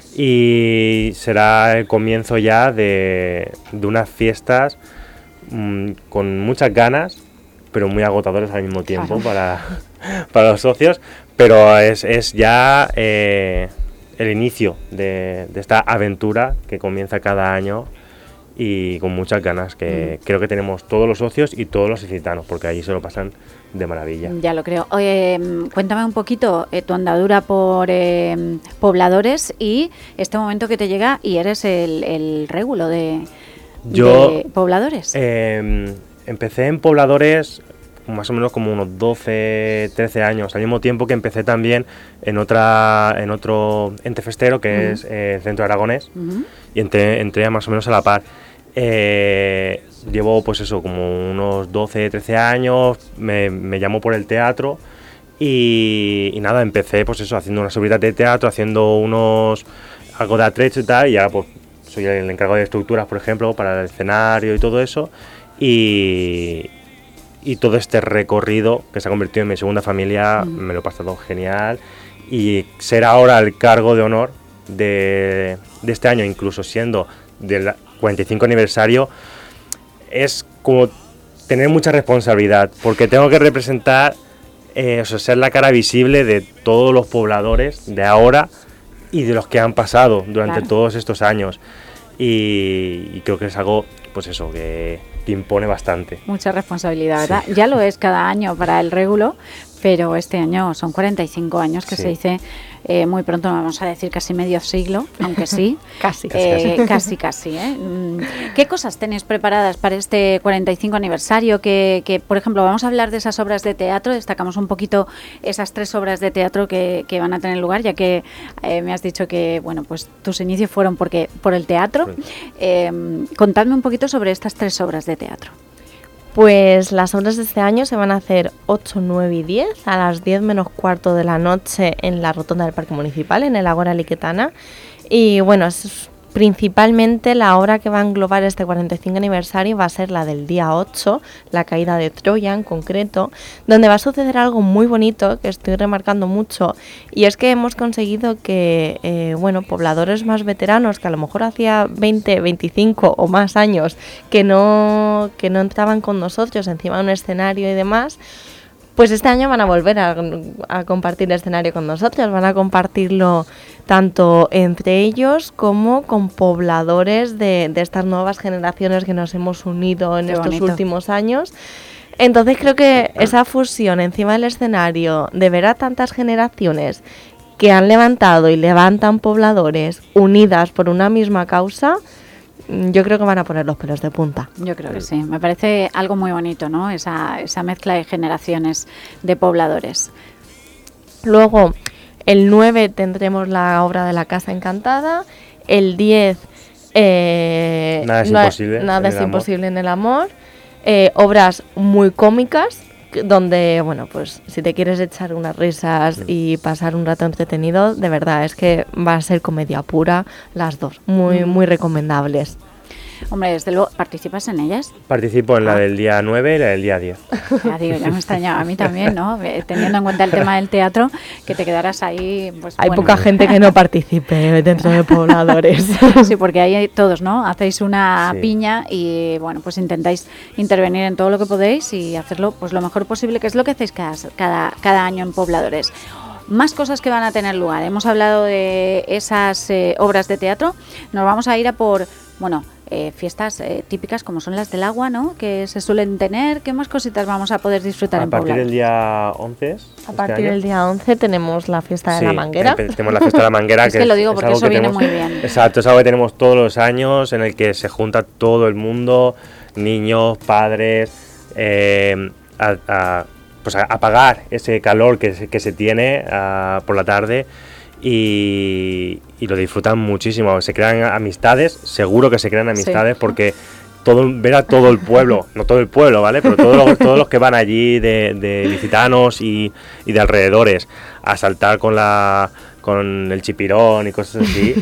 Y será el comienzo ya de, de unas fiestas mmm, con muchas ganas, pero muy agotadores al mismo tiempo, claro. para, para los socios. Pero es, es ya eh, el inicio de, de esta aventura que comienza cada año, y con muchas ganas, que mm. creo que tenemos todos los socios y todos los ilicitanos, porque allí se lo pasan de maravilla. Ya lo creo. Oye, cuéntame un poquito eh, tu andadura por eh, Pobladores y este momento que te llega y eres el, el régulo de, Yo, de Pobladores. Eh, empecé en Pobladores más o menos como unos doce, trece años, al mismo tiempo que empecé también en otra en otro ente festero, que uh-huh. es eh, el Centro Aragonés, uh-huh. y entré, entré más o menos a la par. Eh, llevo pues eso, como unos doce, trece años, me, me llamó por el teatro y, y nada, empecé pues eso, haciendo unas obras de teatro, haciendo unos algo de atrecho y tal, y ahora pues soy el encargado de estructuras, por ejemplo, para el escenario y todo eso, y, y todo este recorrido que se ha convertido en mi segunda familia, mm. me lo he pasado genial, y ser ahora el cargo de honor de, de este año, incluso siendo del cuarenta y cinco aniversario, es como tener mucha responsabilidad, porque tengo que representar, eh, o sea, ser la cara visible de todos los pobladores de ahora y de los que han pasado durante claro. todos estos años, y, y creo que es algo, pues eso, que, que impone bastante. Mucha responsabilidad, ¿verdad? Sí. Ya lo es cada año para el régulo, pero este año son cuarenta y cinco años, que sí. se dice eh, muy pronto, no vamos a decir casi medio siglo, aunque sí. casi, eh, casi, casi. ¿eh? ¿Qué cosas tenéis preparadas para este cuarenta y cinco aniversario? Que, que, por ejemplo, vamos a hablar de esas obras de teatro, destacamos un poquito esas tres obras de teatro que, que van a tener lugar, ya que eh, me has dicho que, bueno, pues tus inicios fueron porque por el teatro. Sí. Eh, contadme un poquito sobre estas tres obras de teatro. Pues las obras de este año se van a hacer ocho, nueve y diez, a las diez menos cuarto de la noche en la rotonda del Parque Municipal, en el Ágora Liquetana. Y bueno, es principalmente la obra que va a englobar este cuarenta y cinco aniversario va a ser la del día ocho, la caída de Troya en concreto, donde va a suceder algo muy bonito que estoy remarcando mucho, y es que hemos conseguido que eh, bueno, pobladores más veteranos, que a lo mejor hacía veinte, veinticinco o más años que no, que no entraban con nosotros encima de un escenario y demás, pues este año van a volver a, a compartir el escenario con nosotros, van a compartirlo tanto entre ellos como con pobladores de, de estas nuevas generaciones que nos hemos unido en Qué estos bonito. últimos años. Entonces creo que esa fusión encima del escenario, de ver a tantas generaciones que han levantado y levantan pobladores unidas por una misma causa, yo creo que van a poner los pelos de punta. Yo creo que sí, me parece algo muy bonito, ¿no? Esa, esa mezcla de generaciones de pobladores. Luego, el nueve tendremos la obra de la Casa Encantada, el diez... Eh, nada es no, imposible, nada en, es el imposible en el amor. Eh, obras muy cómicas, donde, bueno, pues si te quieres echar unas risas y pasar un rato entretenido, de verdad, es que va a ser comedia pura las dos, muy, Mm. muy recomendables. Hombre, desde luego, ¿participas en ellas? Participo en la Ah. del día nueve y la del día diez. Ya digo, ya me extrañaba a mí también, ¿no? Eh, Teniendo en cuenta el tema del teatro, que te quedaras ahí, pues Hay bueno. poca gente que no participe dentro de pobladores. Sí, porque ahí hay todos, ¿no? Hacéis una Sí. piña y, bueno, pues intentáis intervenir en todo lo que podéis y hacerlo pues lo mejor posible, que es lo que hacéis cada, cada, cada año en Pobladores. Más cosas que van a tener lugar. Hemos hablado de esas eh, obras de teatro. Nos vamos a ir a por, bueno, eh, fiestas eh, típicas como son las del agua, ¿no? Que se suelen tener. ¿Qué más cositas vamos a poder disfrutar A en partir Pobladores? del día once. A este partir año. del día once tenemos la fiesta de Sí, la manguera. empe- tenemos la fiesta de la manguera. Es que lo digo porque algo eso que viene tenemos- muy bien. Exacto, es algo que tenemos todos los años, en el que se junta todo el mundo, niños, padres, eh, a, a, pues a apagar ese calor que se, que se tiene ah, por la tarde y, y lo disfrutan muchísimo. Se crean amistades, seguro que se crean amistades, Sí. porque todo, ver a todo el pueblo, no todo el pueblo, ¿vale? Pero todos los, todos los que van allí de, de licitanos y, y de alrededores a saltar con la con el chipirón y cosas así,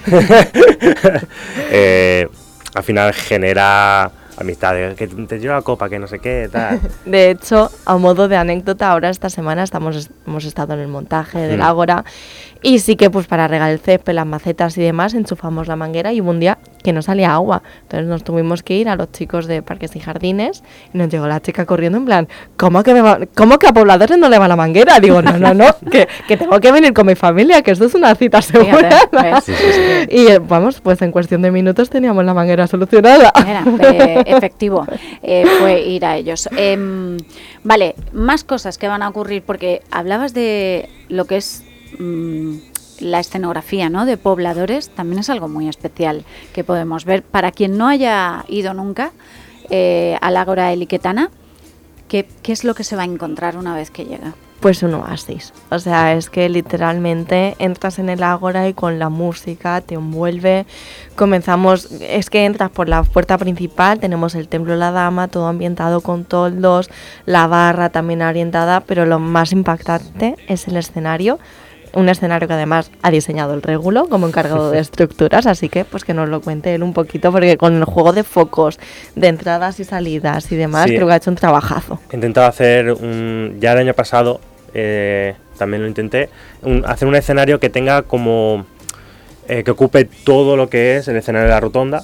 eh, al final genera amistades, que te lleva la copa, que no sé qué, tal. De hecho, a modo de anécdota, ahora esta semana estamos hemos estado en el montaje del Mm. Ágora y sí que pues para regar el césped, las macetas y demás, enchufamos la manguera y hubo un día que no salía agua. Entonces nos tuvimos que ir a los chicos de Parques y Jardines y nos llegó la chica corriendo en plan, ¿cómo que, me va- cómo que a pobladores no le va la manguera? Digo, no, no, no, que, que tengo que venir con mi familia, que esto es una cita segura. ¿ves? Sí, sí, sí. Y eh, vamos, pues en cuestión de minutos teníamos la manguera solucionada. Era, eh, efectivo, eh, fue ir a ellos. Em, vale, más cosas que van a ocurrir, porque hablabas de lo que es mm, la escenografía, ¿no? De Pobladores, también es algo muy especial que podemos ver. Para quien no haya ido nunca eh, al Ágora de Liquetana, ¿qué, ¿qué es lo que se va a encontrar una vez que llega? Pues un oasis. O sea, es que literalmente entras en el Ágora y con la música te envuelve. Comenzamos, es que entras por la puerta principal, tenemos el Templo de la Dama, todo ambientado con toldos, la barra también orientada, pero lo más impactante es el escenario. Un escenario que además ha diseñado el Régulo como encargado de estructuras, así que pues que nos lo cuente él un poquito, porque con el juego de focos, de entradas y salidas y demás, Sí. creo que ha hecho un trabajazo. He intentado hacer un, ya el año pasado eh, también lo intenté, un- hacer un escenario que tenga como, eh, que ocupe todo lo que es el escenario de la rotonda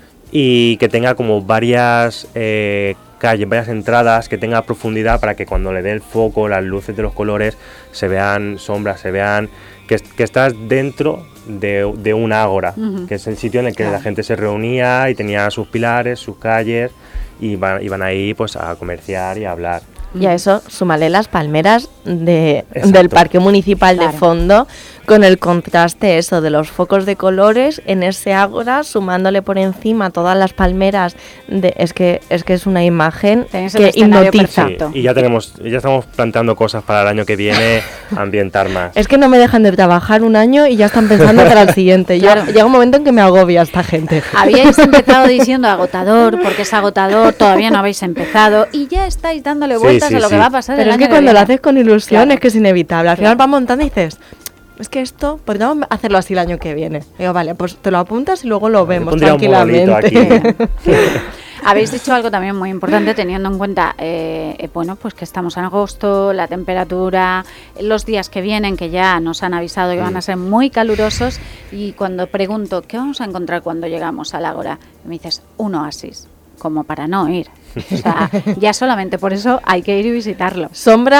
y que tenga como varias eh, calles, varias entradas, que tenga profundidad para que cuando le dé el foco, las luces de los colores, se vean sombras, se vean que, que estás dentro de, de un ágora, Ujú. que es el sitio en el que Claro. la gente se reunía y tenía sus pilares, sus calles, y iban, iban ahí pues a comerciar y a hablar. Y a eso súmale las palmeras de, Exacto. del parque municipal Claro. de fondo, con el contraste eso de los focos de colores en ese ágora, sumándole por encima todas las palmeras. De, es que es que es una imagen Tenéis el que escenario hipnotiza. perfecto. Y ya tenemos, ya estamos planteando cosas para el año que viene, ambientar más. Es que no me dejan de trabajar un año y ya están pensando para el siguiente. Ya- Claro. Llega un momento en que me agobia esta gente. Habíais empezado diciendo agotador, porque es agotador, todavía no habéis empezado y ya estáis dándole Sí, vueltas sí, a lo que sí. va a pasar Pero el es año que cuando lo viene. haces con ilusión Claro. es que es inevitable. Al final Claro. vas montando y dices, es que esto, podríamos hacerlo así el año que viene. Digo, vale, pues te lo apuntas y luego lo vemos pondría un monolito tranquilamente. Habéis dicho algo también muy importante, teniendo en cuenta, eh, eh, bueno, pues que estamos en agosto, la temperatura, los días que vienen, que ya nos han avisado que van a ser muy calurosos, y cuando pregunto, ¿qué vamos a encontrar cuando llegamos al Ágora? Me dices, un oasis, como para no ir. O sea, ya solamente por eso hay que ir y visitarlo. Sombra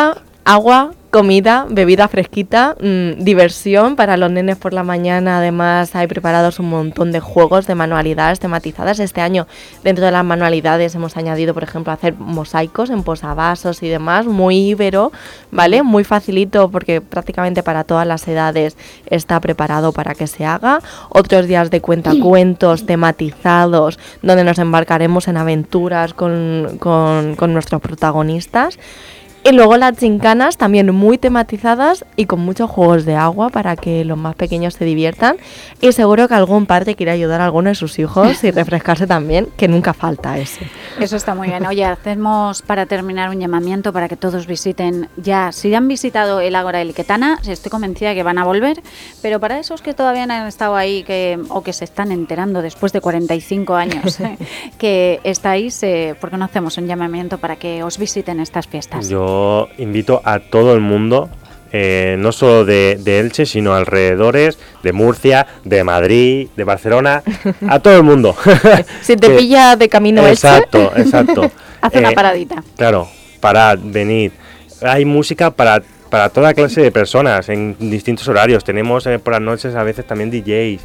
agua, comida, bebida fresquita, mmm, diversión para los nenes por la mañana. Además hay preparados un montón de juegos, de manualidades tematizadas. Este año dentro de las manualidades hemos añadido, por ejemplo, hacer mosaicos en posavasos y demás, muy íbero, ¿vale? Muy facilito porque prácticamente para todas las edades está preparado para que se haga. Otros días de cuentacuentos tematizados donde nos embarcaremos en aventuras con, con, con nuestros protagonistas. Y luego las gincanas también muy tematizadas y con muchos juegos de agua para que los más pequeños se diviertan. Y seguro que algún padre quiere ayudar a alguno de sus hijos y refrescarse también, que nunca falta ese. Eso está muy bien. Oye, hacemos para terminar un llamamiento para que todos visiten ya. Si han visitado el Ágora Iliquetana, estoy convencida que van a volver, pero para esos que todavía no han estado ahí que, o que se están enterando después de cuarenta y cinco años eh, que estáis, eh, ¿por qué no hacemos un llamamiento para que os visiten estas fiestas? Yo invito a todo el mundo, eh, no solo de, de Elche, sino alrededores, de Murcia, de Madrid, de Barcelona, a todo el mundo. Si te que, pilla de camino Elche, exacto, exacto. Hace eh, una paradita. Claro, parad, venid. Hay música para, para toda clase de personas en distintos horarios. Tenemos eh, por las noches a veces también D Js.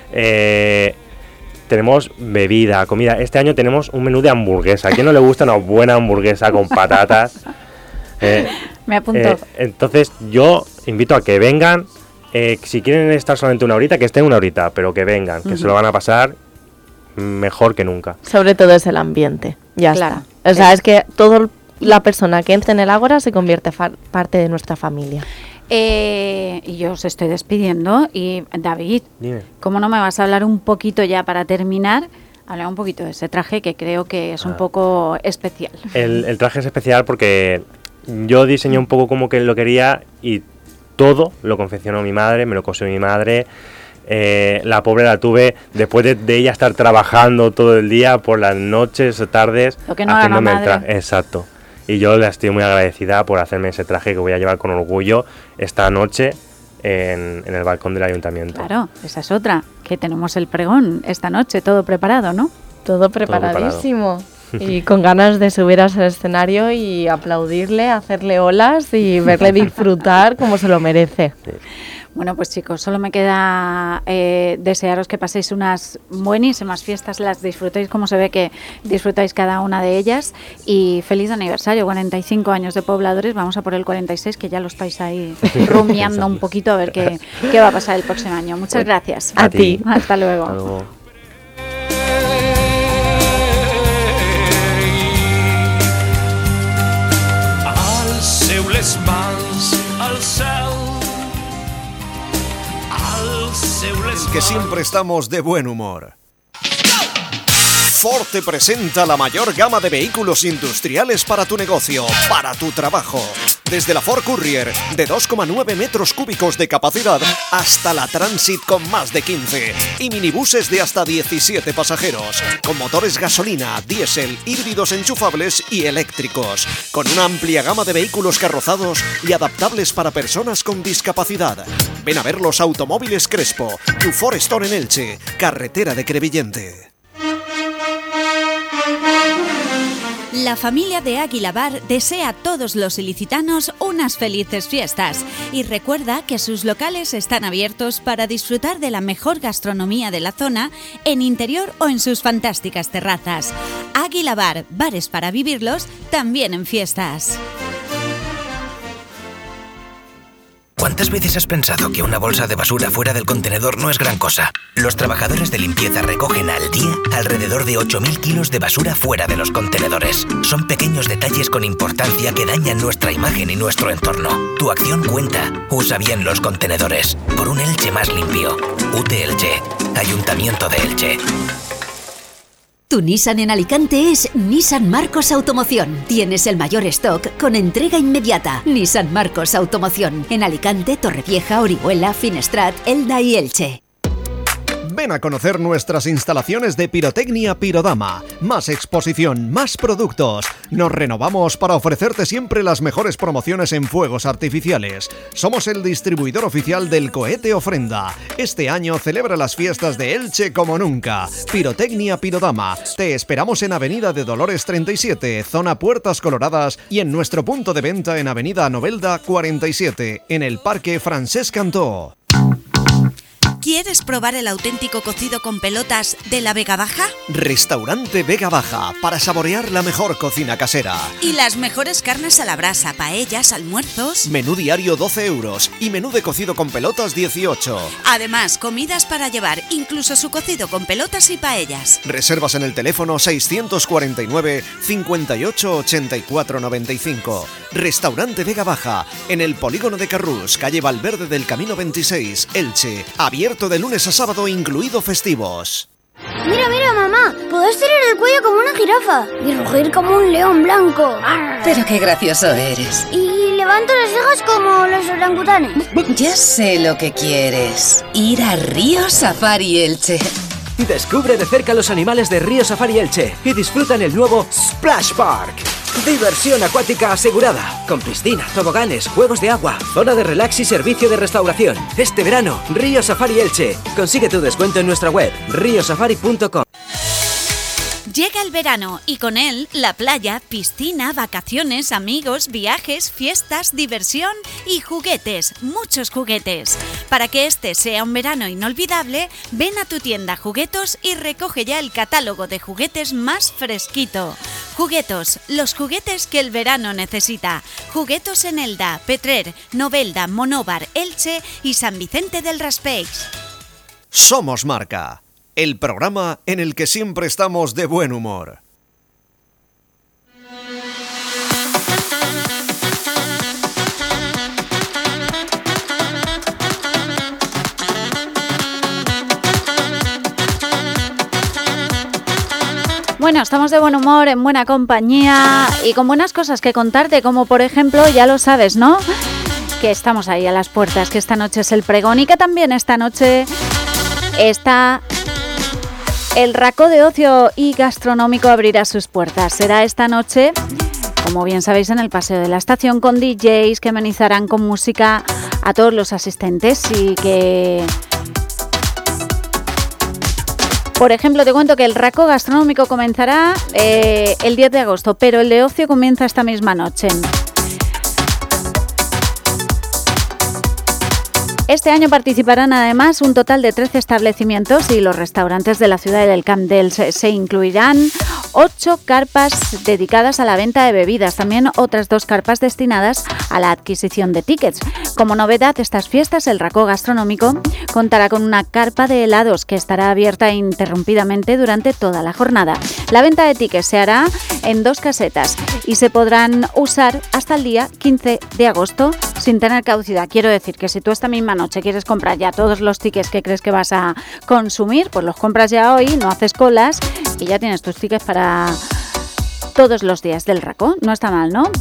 Eh, Tenemos bebida, comida. Este año tenemos un menú de hamburguesa. ¿A quién no le gusta una buena hamburguesa con patatas? Eh, Me apunto. Eh, entonces yo invito a que vengan, eh, si quieren estar solamente una horita, que estén una horita, pero que vengan, que uh-huh. se lo van a pasar mejor que nunca. Sobre todo es el ambiente, ya claro. está. O sea, es que toda la persona que entre en el Ágora se convierte fa- parte de nuestra familia. Eh, y yo os estoy despidiendo y David, Dime. ¿cómo no me vas a hablar un poquito ya para terminar? Hablar un poquito de ese traje que creo que es un ah. poco especial. El, el traje es especial porque yo diseñé un poco como que lo quería y todo lo confeccionó mi madre, me lo cosió mi madre. Eh, la pobre la tuve después de, de ella estar trabajando todo el día, por las noches o tardes, lo que no haciéndome haga el traje. Exacto. Y yo le estoy muy agradecida por hacerme ese traje que voy a llevar con orgullo esta noche en, en el balcón del ayuntamiento. Claro, esa es otra, que tenemos el pregón esta noche, todo preparado, ¿no? Todo preparadísimo. Todo y con ganas de subir al escenario y aplaudirle, hacerle olas y verle disfrutar como se lo merece. Sí. Bueno, pues chicos, solo me queda eh, desearos que paséis unas buenísimas fiestas, las disfrutéis como se ve que disfrutáis cada una de ellas y feliz aniversario, cuarenta y cinco años de Pobladores, vamos a por el cuarenta y seis que ya lo estáis ahí rumiando un poquito a ver qué, qué va a pasar el próximo año. Muchas gracias. A, a ti. ti. Hasta luego. Hasta luego. Les mans al cel, al seu les que siempre estamos de buen humor. Ford te presenta la mayor gama de vehículos industriales para tu negocio, para tu trabajo. Desde la Ford Courier de dos coma nueve metros cúbicos de capacidad hasta la Transit con más de quince y minibuses de hasta diecisiete pasajeros, con motores gasolina, diésel, híbridos enchufables y eléctricos, con una amplia gama de vehículos carrozados y adaptables para personas con discapacidad. Ven a ver los Automóviles Crespo, tu Ford Store en Elche, carretera de Crevillente. La familia de Águila Bar desea a todos los ilicitanos unas felices fiestas y recuerda que sus locales están abiertos para disfrutar de la mejor gastronomía de la zona en interior o en sus fantásticas terrazas. Águila Bar, bares para vivirlos, también en fiestas. ¿Cuántas veces has pensado que una bolsa de basura fuera del contenedor no es gran cosa? Los trabajadores de limpieza recogen al día alrededor de ocho mil kilos de basura fuera de los contenedores. Son pequeños detalles con importancia que dañan nuestra imagen y nuestro entorno. Tu acción cuenta. Usa bien los contenedores. Por un Elche más limpio. U T Elche. Ayuntamiento de Elche. Tu Nissan en Alicante es Nissan Marcos Automoción. Tienes el mayor stock con entrega inmediata. Nissan Marcos Automoción. En Alicante, Torrevieja, Orihuela, Finestrat, Elda y Elche. Ven a conocer nuestras instalaciones de Pirotecnia Pirodama. Más exposición, más productos. Nos renovamos para ofrecerte siempre las mejores promociones en fuegos artificiales. Somos el distribuidor oficial del cohete Ofrenda. Este año celebra las fiestas de Elche como nunca. Pirotecnia Pirodama. Te esperamos en Avenida de Dolores treinta y siete, zona Puertas Coloradas, y en nuestro punto de venta en Avenida Novelda cuarenta y siete, en el Parque Francesc Cantó. ¿Quieres probar el auténtico cocido con pelotas de la Vega Baja? Restaurante Vega Baja, para saborear la mejor cocina casera. Y las mejores carnes a la brasa, paellas, almuerzos. Menú diario doce euros y menú de cocido con pelotas dieciocho. Además, comidas para llevar, incluso su cocido con pelotas y paellas. Reservas en el teléfono seiscientos cuarenta y nueve, cincuenta y ocho, ochenta y cuatro noventa y cinco. Restaurante Vega Baja, en el Polígono de Carrús, calle Valverde del Camino veintiséis, Elche. Abierto de lunes a sábado, incluido festivos. Mira, mira, mamá, puedo estirar el cuello como una jirafa y rugir como un león blanco. Pero qué gracioso eres. Y levanto las cejas como los orangutanes. Ya sé lo que quieres. Ir a Río Safari Elche. Descubre de cerca los animales de Río Safari Elche y disfruta en el nuevo Splash Park. Diversión acuática asegurada, con piscina, toboganes, juegos de agua, zona de relax y servicio de restauración. Este verano, Río Safari Elche. Consigue tu descuento en nuestra web, río safari punto com. Llega el verano y con él la playa, piscina, vacaciones, amigos, viajes, fiestas, diversión y juguetes, muchos juguetes. Para que este sea un verano inolvidable, ven a tu tienda Juguetos y recoge ya el catálogo de juguetes más fresquito. Juguetos, los juguetes que el verano necesita. Juguetos en Elda, Petrer, Novelda, Monóvar, Elche y San Vicente del Raspeig. Somos Marca, el programa en el que siempre estamos de buen humor. Bueno, estamos de buen humor, en buena compañía y con buenas cosas que contarte, como por ejemplo, ya lo sabes, ¿no? Que estamos ahí a las puertas, que esta noche es el pregón y que también esta noche está el Racó de Ocio y Gastronómico, abrirá sus puertas. Será esta noche, como bien sabéis, en el Paseo de la Estación, con D Js que amenizarán con música a todos los asistentes y que... Por ejemplo, te cuento que el Racó Gastronómico comenzará eh, el diez de agosto, pero el de ocio comienza esta misma noche. Este año participarán además un total de trece establecimientos y los restaurantes de la ciudad y del Camp del se, se incluirán ocho carpas dedicadas a la venta de bebidas, también otras dos carpas destinadas a la adquisición de tickets. Como novedad de estas fiestas, el Racó Gastronómico contará con una carpa de helados que estará abierta interrumpidamente durante toda la jornada. La venta de tickets se hará en dos casetas y se podrán usar hasta el día quince de agosto sin tener caducidad. Quiero decir que si tú esta misma noche quieres comprar ya todos los tickets que crees que vas a consumir, pues los compras ya hoy, no haces colas y ya tienes tus tickets para todos los días del Racó. No está mal, ¿no?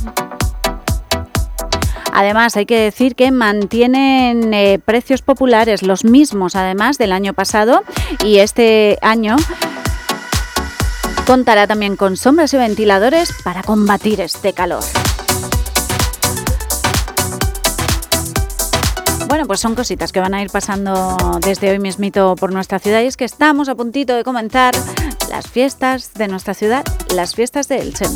Además, hay que decir que mantienen eh, precios populares, los mismos además del año pasado, y este año contará también con sombras y ventiladores para combatir este calor. Bueno, pues son cositas que van a ir pasando desde hoy mismito por nuestra ciudad, y es que estamos a puntito de comenzar las fiestas de nuestra ciudad, las fiestas de Elche.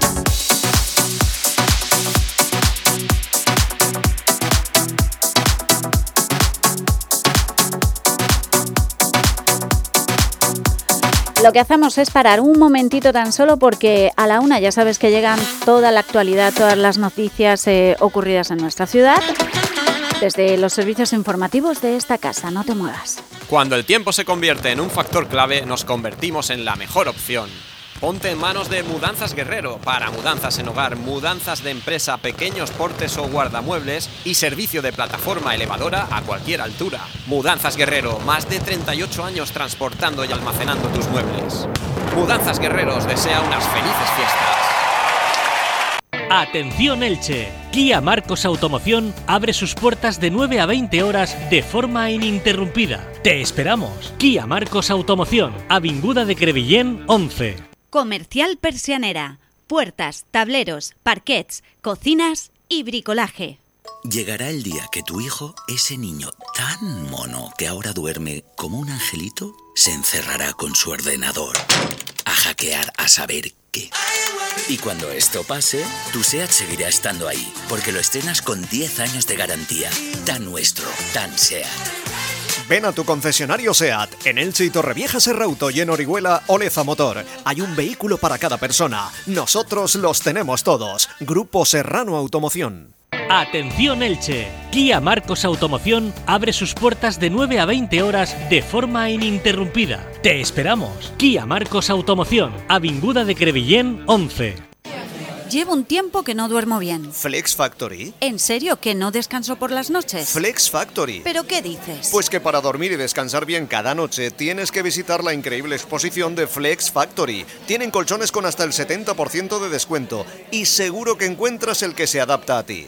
Lo que hacemos es parar un momentito tan solo porque a la una ya sabes que llegan toda la actualidad, todas las noticias eh, ocurridas en nuestra ciudad, desde los servicios informativos de esta casa. No te muevas. Cuando el tiempo se convierte en un factor clave, nos convertimos en la mejor opción. Ponte en manos de Mudanzas Guerrero para mudanzas en hogar, mudanzas de empresa, pequeños portes o guardamuebles y servicio de plataforma elevadora a cualquier altura. Mudanzas Guerrero, más de treinta y ocho años transportando y almacenando tus muebles. Mudanzas Guerrero os desea unas felices fiestas. Atención Elche, Kia Marcos Automoción abre sus puertas de nueve a veinte horas de forma ininterrumpida. ¡Te esperamos! Kia Marcos Automoción, Avinguda de Crevillén once. Comercial Persianera. Puertas, tableros, parquets, cocinas y bricolaje. Llegará el día que tu hijo, ese niño tan mono que ahora duerme como un angelito, se encerrará con su ordenador a hackear a saber qué. Y cuando esto pase, tu SEAT seguirá estando ahí, porque lo estrenas con diez años de garantía. Tan nuestro, tan SEAT. Ven a tu concesionario SEAT, en Elche y Torrevieja Serrauto y en Orihuela Oleza Motor. Hay un vehículo para cada persona. Nosotros los tenemos todos. Grupo Serrano Automoción. Atención Elche, Kia Marcos Automoción abre sus puertas de nueve a veinte horas de forma ininterrumpida. Te esperamos. Kia Marcos Automoción, Avinguda de Crevillén once. Llevo un tiempo que no duermo bien. ¿Flex Factory? ¿En serio que no descanso por las noches? Flex Factory. ¿Pero qué dices? Pues que para dormir y descansar bien cada noche tienes que visitar la increíble exposición de Flex Factory. Tienen colchones con hasta el setenta por ciento de descuento y seguro que encuentras el que se adapta a ti.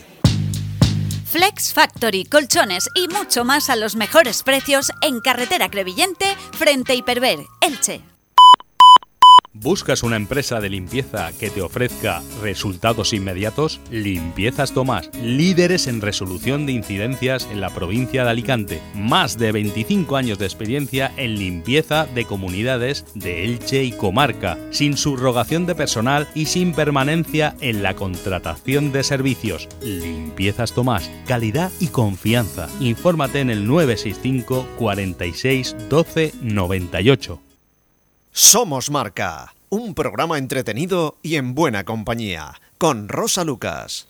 Flex Factory, colchones y mucho más a los mejores precios en Carretera Crevillente, frente a Hiperver, Elche. ¿Buscas una empresa de limpieza que te ofrezca resultados inmediatos? Limpiezas Tomás, líderes en resolución de incidencias en la provincia de Alicante. Más de veinticinco años de experiencia en limpieza de comunidades de Elche y comarca, sin subrogación de personal y sin permanencia en la contratación de servicios. Limpiezas Tomás, calidad y confianza. Infórmate en el nueve seis cinco, cuarenta y seis, doce, noventa y ocho. Somos Marca, un programa entretenido y en buena compañía, con Rosa Lucas.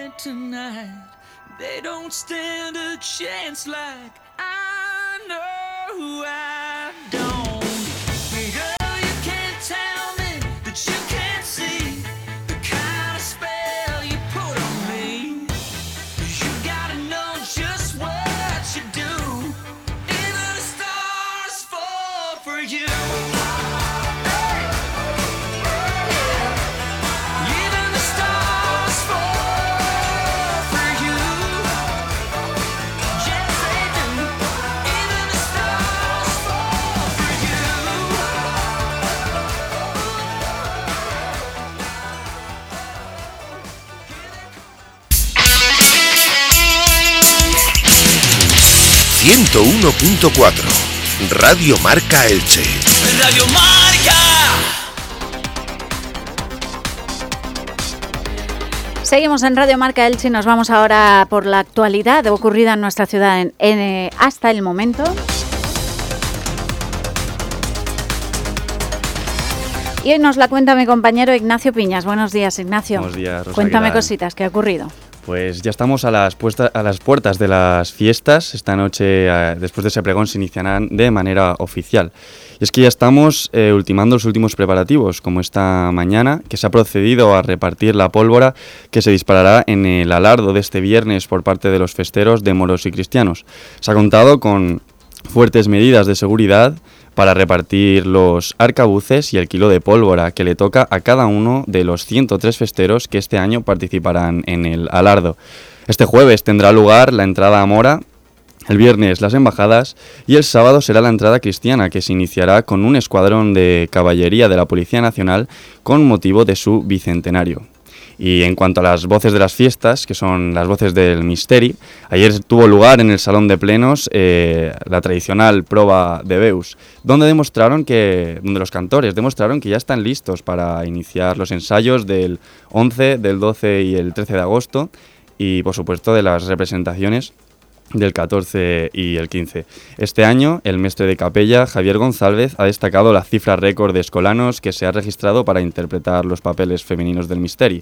Tonight, they don't stand a chance like I know. ciento uno punto cuatro Radio Marca Elche. Radio Marca. Seguimos en Radio Marca Elche y nos vamos ahora por la actualidad ocurrida en nuestra ciudad en, en, hasta el momento. Y hoy nos la cuenta mi compañero Ignacio Piñas. Buenos días, Ignacio. Buenos días, Rosa. Cuéntame cositas, ¿qué ha ocurrido? Pues ya estamos a las, puesta, a las puertas de las fiestas. Esta noche, eh, después de ese pregón, se iniciarán de manera oficial. Y es que ya estamos eh, ultimando los últimos preparativos, como esta mañana, que se ha procedido a repartir la pólvora que se disparará en el alardo de este viernes por parte de los festeros de moros y cristianos. Se ha contado con fuertes medidas de seguridad para repartir los arcabuces y el kilo de pólvora que le toca a cada uno de los ciento tres festeros que este año participarán en el alardo. Este jueves tendrá lugar la entrada a Mora, el viernes las embajadas y el sábado será la entrada cristiana, que se iniciará con un escuadrón de caballería de la Policía Nacional con motivo de su bicentenario. Y en cuanto a las voces de las fiestas, que son las voces del Misteri, ayer tuvo lugar en el Salón de Plenos eh, la tradicional Prova de Veus, donde demostraron que, donde los cantores demostraron que ya están listos para iniciar los ensayos del once, del doce y el trece de agosto, y por supuesto de las representaciones del catorce y el quince. Este año, el mestre de capella, Javier González, ha destacado la cifra récord de escolanos que se ha registrado para interpretar los papeles femeninos del Misteri.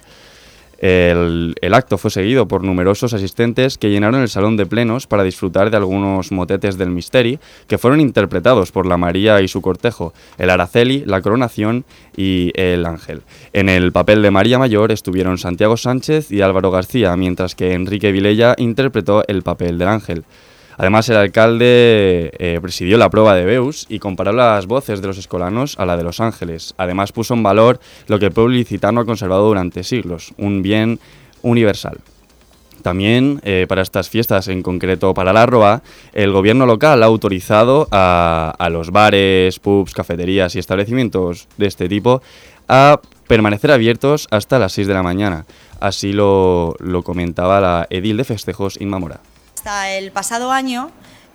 El, el acto fue seguido por numerosos asistentes que llenaron el Salón de Plenos para disfrutar de algunos motetes del Misteri que fueron interpretados por la María y su cortejo, el Araceli, la Coronación y el Ángel. En el papel de María Mayor estuvieron Santiago Sánchez y Álvaro García, mientras que Enrique Vilella interpretó el papel del Ángel. Además, el alcalde eh, presidió la Prova de Veus y comparó las voces de los escolanos a la de los ángeles. Además, puso en valor lo que el pueblo ilicitano ha conservado durante siglos, un bien universal. También, eh, para estas fiestas, en concreto para la Roa, el gobierno local ha autorizado a, a los bares, pubs, cafeterías y establecimientos de este tipo a permanecer abiertos hasta las seis de la mañana. Así lo, lo comentaba la edil de festejos, Inma Mora. Hasta el pasado año,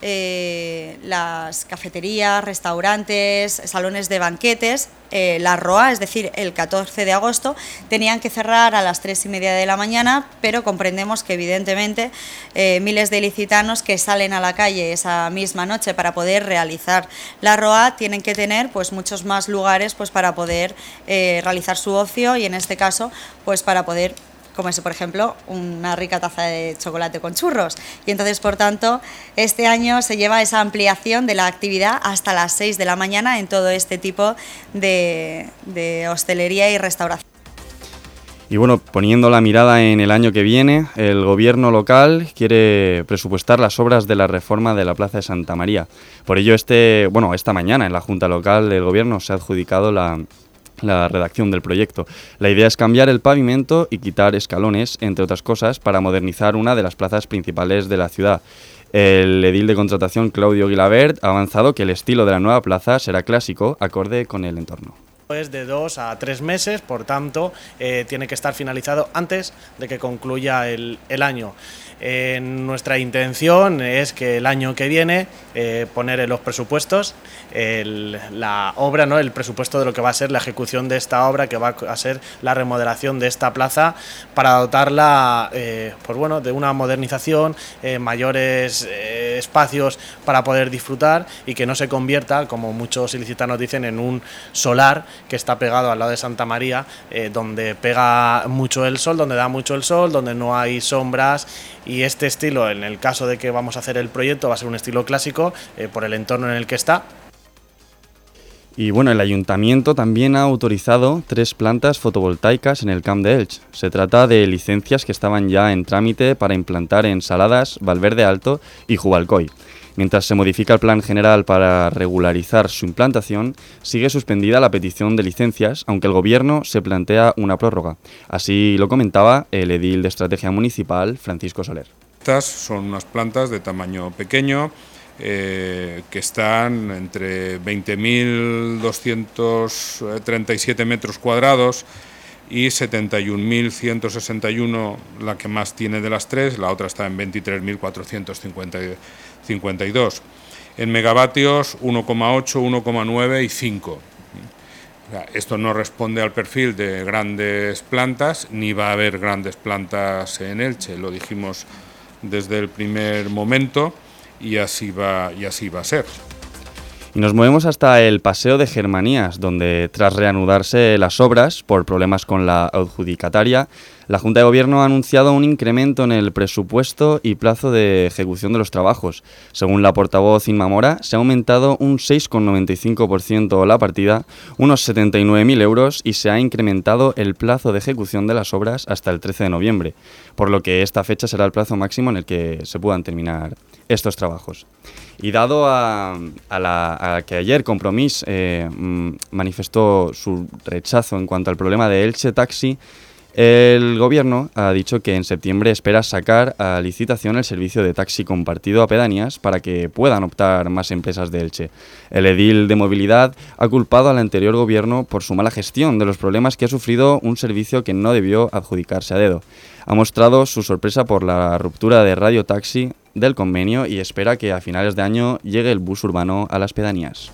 eh, las cafeterías, restaurantes, salones de banquetes, eh, la Roa, es decir, el catorce de agosto, tenían que cerrar a las tres y media de la mañana, pero comprendemos que evidentemente eh, miles de ilicitanos que salen a la calle esa misma noche para poder realizar la Roa tienen que tener pues muchos más lugares pues para poder eh, realizar su ocio y en este caso pues para poder comerse, por ejemplo, una rica taza de chocolate con churros. Y entonces, por tanto, este año se lleva esa ampliación de la actividad hasta las seis de la mañana en todo este tipo de, de hostelería y restauración. Y bueno, poniendo la mirada en el año que viene, el gobierno local quiere presupuestar las obras de la reforma de la Plaza de Santa María. Por ello, este, bueno, esta mañana en la Junta Local del Gobierno se ha adjudicado la... la redacción del proyecto. La idea es cambiar el pavimento y quitar escalones, entre otras cosas, para modernizar una de las plazas principales de la ciudad. El edil de contratación, Claudio Guilabert, ha avanzado que el estilo de la nueva plaza será clásico, acorde con el entorno. Es de dos a tres meses, por tanto, eh, tiene que estar finalizado antes de que concluya el, el año. Eh, nuestra intención es que el año que viene eh, poner en los presupuestos el, la obra, ¿no? el presupuesto de lo que va a ser la ejecución de esta obra, que va a ser la remodelación de esta plaza para dotarla eh, pues bueno, de una modernización, eh, mayores eh, espacios para poder disfrutar y que no se convierta, como muchos ilicitanos dicen, en un solar que está pegado al lado de Santa María, eh, donde pega mucho el sol, donde da mucho el sol, donde no hay sombras y este estilo, en el caso de que vamos a hacer el proyecto, va a ser un estilo clásico eh, por el entorno en el que está. Y bueno, el ayuntamiento también ha autorizado tres plantas fotovoltaicas en el Camp de Elche. Se trata de licencias que estaban ya en trámite para implantar en Saladas, Valverde Alto y Jubalcoy. Mientras se modifica el plan general para regularizar su implantación, sigue suspendida la petición de licencias, aunque el Gobierno se plantea una prórroga. Así lo comentaba el edil de Estrategia Municipal, Francisco Soler. Estas son unas plantas de tamaño pequeño, eh, que están entre veinte mil doscientos treinta y siete metros cuadrados y setenta y un mil ciento sesenta y uno, la que más tiene de las tres, la otra está en veintitrés mil cuatrocientos cincuenta y dos. En megavatios uno coma ocho, uno coma nueve y cinco. O sea, esto no responde al perfil de grandes plantas, ni va a haber grandes plantas en Elche, lo dijimos desde el primer momento y así va, y así va a ser. Y nos movemos hasta el Paseo de Germanías, donde tras reanudarse las obras por problemas con la adjudicataria, la Junta de Gobierno ha anunciado un incremento en el presupuesto y plazo de ejecución de los trabajos. Según la portavoz Inma Mora, se ha aumentado un seis coma noventa y cinco por ciento la partida, unos setenta y nueve mil euros, y se ha incrementado el plazo de ejecución de las obras hasta el trece de noviembre, por lo que esta fecha será el plazo máximo en el que se puedan terminar estos trabajos. Y dado a, a, la, a que ayer Compromís eh, manifestó su rechazo en cuanto al problema de Elche Taxi, el Gobierno ha dicho que en septiembre espera sacar a licitación el servicio de taxi compartido a pedanías para que puedan optar más empresas de Elche. El edil de movilidad ha culpado al anterior Gobierno por su mala gestión de los problemas que ha sufrido un servicio que no debió adjudicarse a dedo. Ha mostrado su sorpresa por la ruptura de Radio Taxi del convenio y espera que a finales de año llegue el bus urbano a las pedanías.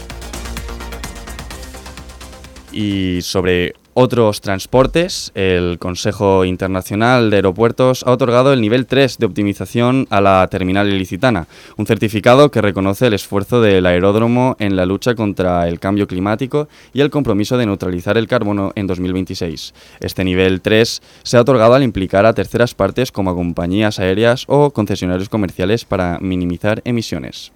Y sobre otros transportes, el Consejo Internacional de Aeropuertos ha otorgado el nivel tres de optimización a la terminal ilicitana, un certificado que reconoce el esfuerzo del aeródromo en la lucha contra el cambio climático y el compromiso de neutralizar el carbono en dos mil veintiséis. Este nivel tres se ha otorgado al implicar a terceras partes como a compañías aéreas o concesionarios comerciales para minimizar emisiones.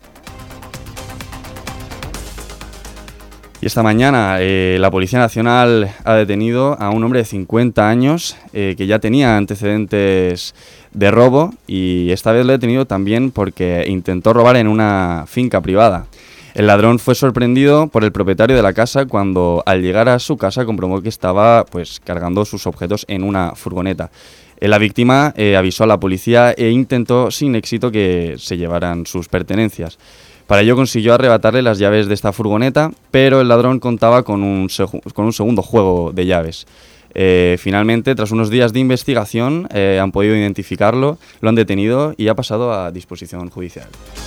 Y esta mañana eh, la Policía Nacional ha detenido a un hombre de cincuenta años eh, que ya tenía antecedentes de robo, y esta vez lo ha detenido también porque intentó robar en una finca privada. El ladrón fue sorprendido por el propietario de la casa cuando al llegar a su casa comprobó que estaba pues cargando sus objetos en una furgoneta. La víctima eh, avisó a la policía e intentó sin éxito que se llevaran sus pertenencias. Para ello consiguió arrebatarle las llaves de esta furgoneta, pero el ladrón contaba con un, con un segundo juego de llaves. Eh, finalmente, tras unos días de investigación, eh, han podido identificarlo, lo han detenido y ha pasado a disposición judicial.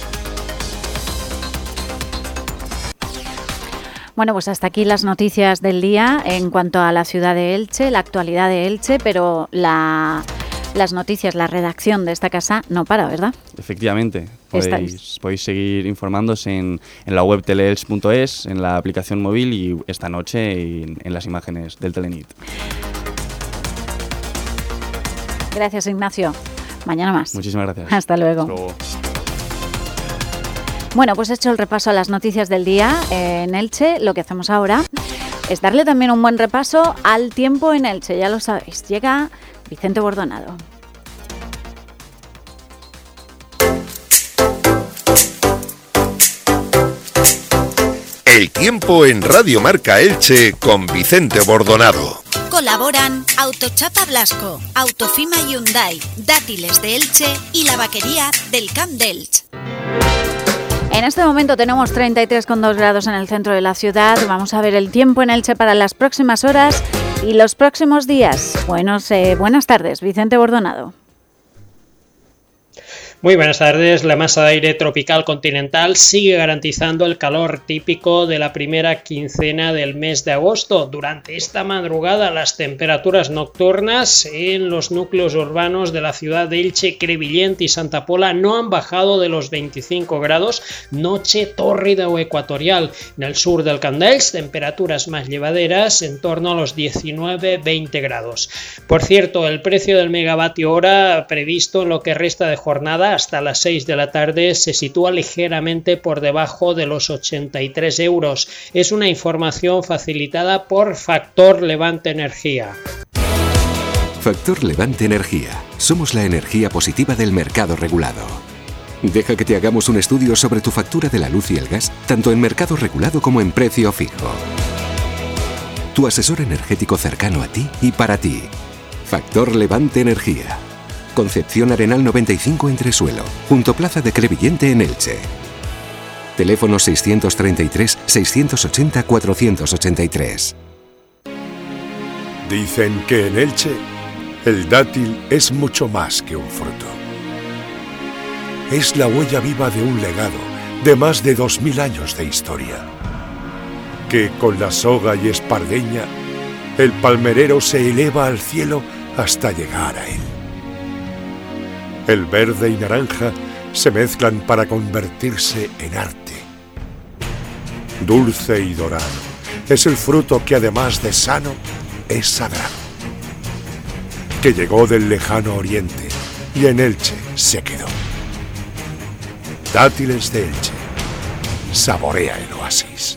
Bueno, pues hasta aquí las noticias del día en cuanto a la ciudad de Elche, la actualidad de Elche, pero la... las noticias, la redacción de esta casa no para, ¿verdad? Efectivamente. Podéis, podéis seguir informándose en, en la web teleelch punto es, en la aplicación móvil y esta noche en, en las imágenes del Telenit. Gracias, Ignacio. Mañana más. Muchísimas gracias. Hasta luego. Hasta luego. Bueno, pues he hecho el repaso a las noticias del día en Elche. Lo que hacemos ahora es darle también un buen repaso al tiempo en Elche. Ya lo sabéis, llega Vicente Bordonado. El tiempo en Radio Marca Elche con Vicente Bordonado. Colaboran Autochapa Blasco, Autofima Hyundai, Dátiles de Elche y la vaquería del Camp de Elche. En este momento tenemos treinta y tres coma dos grados en el centro de la ciudad. Vamos a ver el tiempo en Elche para las próximas horas y los próximos días. Buenos, eh, buenas tardes, Vicente Bordonado. Muy buenas tardes. La masa de aire tropical continental sigue garantizando el calor típico de la primera quincena del mes de agosto. Durante esta madrugada las temperaturas nocturnas en los núcleos urbanos de la ciudad de Elche, Crevillent y Santa Pola no han bajado de los veinticinco grados, noche tórrida o ecuatorial. En el sur del Camp d'Elx, temperaturas más llevaderas en torno a los diecinueve veinte grados. Por cierto, el precio del megavatio hora previsto en lo que resta de jornada hasta las seis de la tarde se sitúa ligeramente por debajo de los ochenta y tres euros. Es una información facilitada por Factor Levante Energía. Factor Levante Energía. Somos la energía positiva del mercado regulado. Deja que te hagamos un estudio sobre tu factura de la luz y el gas, tanto en mercado regulado como en precio fijo. Tu asesor energético cercano a ti y para ti. Factor Levante Energía. Concepción Arenal noventa y cinco Entresuelo, junto Plaza de Crevillente en Elche. Teléfono seiscientos treinta y tres, seiscientos ochenta, cuatrocientos ochenta y tres. Dicen que en Elche el dátil es mucho más que un fruto. Es la huella viva de un legado de más de dos mil años de historia. Que con la soga y espardeña, el palmerero se eleva al cielo hasta llegar a él. El verde y naranja se mezclan para convertirse en arte. Dulce y dorado es el fruto que además de sano es sagrado. Que llegó del lejano oriente y en Elche se quedó. Dátiles de Elche. Saborea el oasis.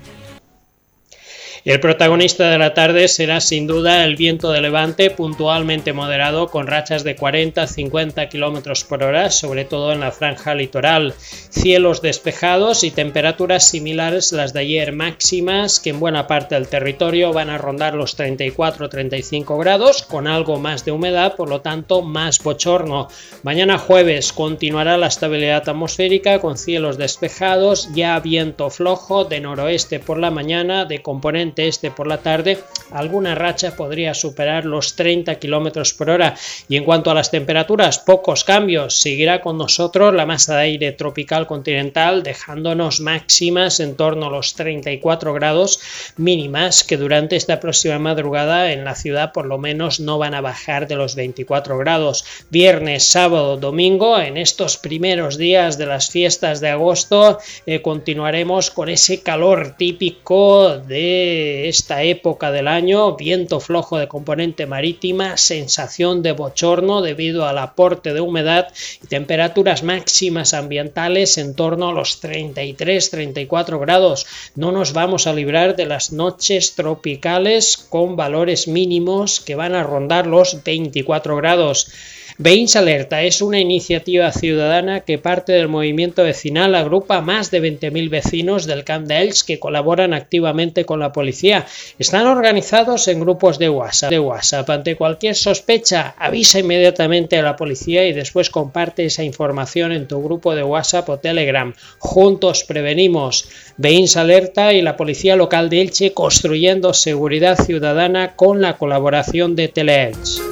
Y el protagonista de la tarde será sin duda el viento de levante puntualmente moderado con rachas de cuarenta a cincuenta kilómetros por hora, sobre todo en la franja litoral. Cielos despejados y temperaturas similares a las de ayer máximas que en buena parte del territorio van a rondar los treinta y cuatro a treinta y cinco grados con algo más de humedad, por lo tanto más bochorno. Mañana jueves continuará la estabilidad atmosférica con cielos despejados, ya viento flojo de noroeste por la mañana, de componente este por la tarde, alguna racha podría superar los treinta kilómetros por hora. Y en cuanto a las temperaturas, pocos cambios. Seguirá con nosotros la masa de aire tropical continental, dejándonos máximas en torno a los treinta y cuatro grados, mínimas que durante esta próxima madrugada en la ciudad por lo menos no van a bajar de los veinticuatro grados. Viernes, sábado, domingo, en estos primeros días de las fiestas de agosto, eh, continuaremos con ese calor típico de esta época del año, viento flojo de componente marítima, sensación de bochorno debido al aporte de humedad y temperaturas máximas ambientales en torno a los treinta y tres a treinta y cuatro grados. No nos vamos a librar de las noches tropicales con valores mínimos que van a rondar los veinticuatro grados. Veïns Alerta es una iniciativa ciudadana que parte del movimiento vecinal, agrupa más de veinte mil vecinos del Camp d'Elx que colaboran activamente con la policía. Están organizados en grupos de WhatsApp. de WhatsApp. Ante cualquier sospecha, avisa inmediatamente a la policía y después comparte esa información en tu grupo de WhatsApp o Telegram. Juntos prevenimos. Veïns Alerta y la Policía Local de Elche construyendo seguridad ciudadana con la colaboración de Teleelch.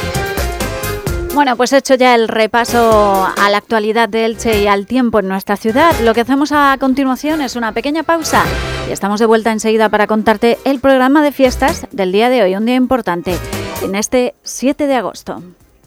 Bueno, pues hecho ya el repaso a la actualidad de Elche y al tiempo en nuestra ciudad, lo que hacemos a continuación es una pequeña pausa y estamos de vuelta enseguida para contarte el programa de fiestas del día de hoy, un día importante, en este siete de agosto.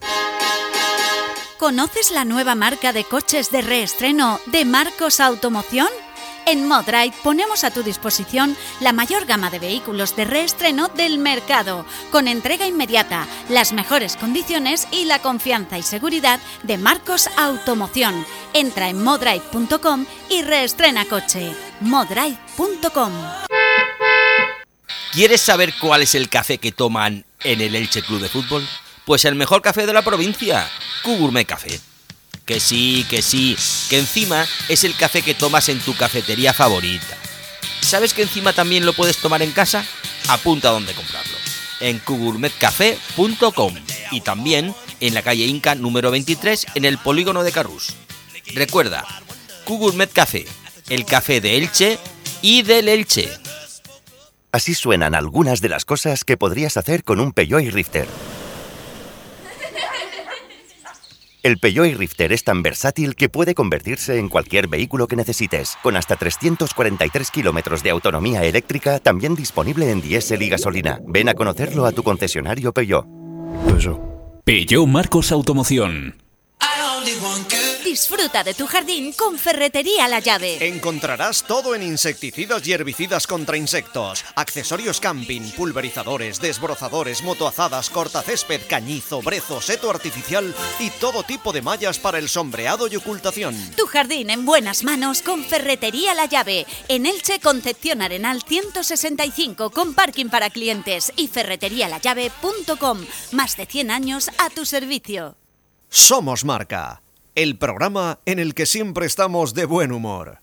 ¿Conoces la nueva marca de coches de reestreno de Marcos Automoción? En Modrite ponemos a tu disposición la mayor gama de vehículos de reestreno del mercado, con entrega inmediata, las mejores condiciones y la confianza y seguridad de Marcos Automoción. Entra en modrite punto com y reestrena coche. modrite punto com. ¿Quieres saber cuál es el café que toman en el Elche Club de Fútbol? Pues el mejor café de la provincia, Q Gourmet Café. Que sí, que sí, que encima es el café que tomas en tu cafetería favorita. ¿Sabes que encima también lo puedes tomar en casa? Apunta a dónde comprarlo. En q gourmet café punto com y también en la calle Inca número veintitrés en el polígono de Carrús. Recuerda, Q Gourmet Café, el café de Elche y del Elche. Así suenan algunas de las cosas que podrías hacer con un Peugeot y Rifter. El Peugeot iRifter es tan versátil que puede convertirse en cualquier vehículo que necesites. Con hasta trescientos cuarenta y tres kilómetros de autonomía eléctrica, también disponible en diésel y gasolina. Ven a conocerlo a tu concesionario Peugeot. Peugeot Marcos Automoción. Disfruta de tu jardín con Ferretería La Llave. Encontrarás todo en insecticidas y herbicidas contra insectos, accesorios camping, pulverizadores, desbrozadores, motoazadas, cortacésped, cañizo, brezo, seto artificial y todo tipo de mallas para el sombreado y ocultación. Tu jardín en buenas manos con Ferretería La Llave. En Elche, Concepción Arenal ciento sesenta y cinco con parking para clientes y ferretería la llave punto com. Más de cien años a tu servicio. Somos Marca, el programa en el que siempre estamos de buen humor.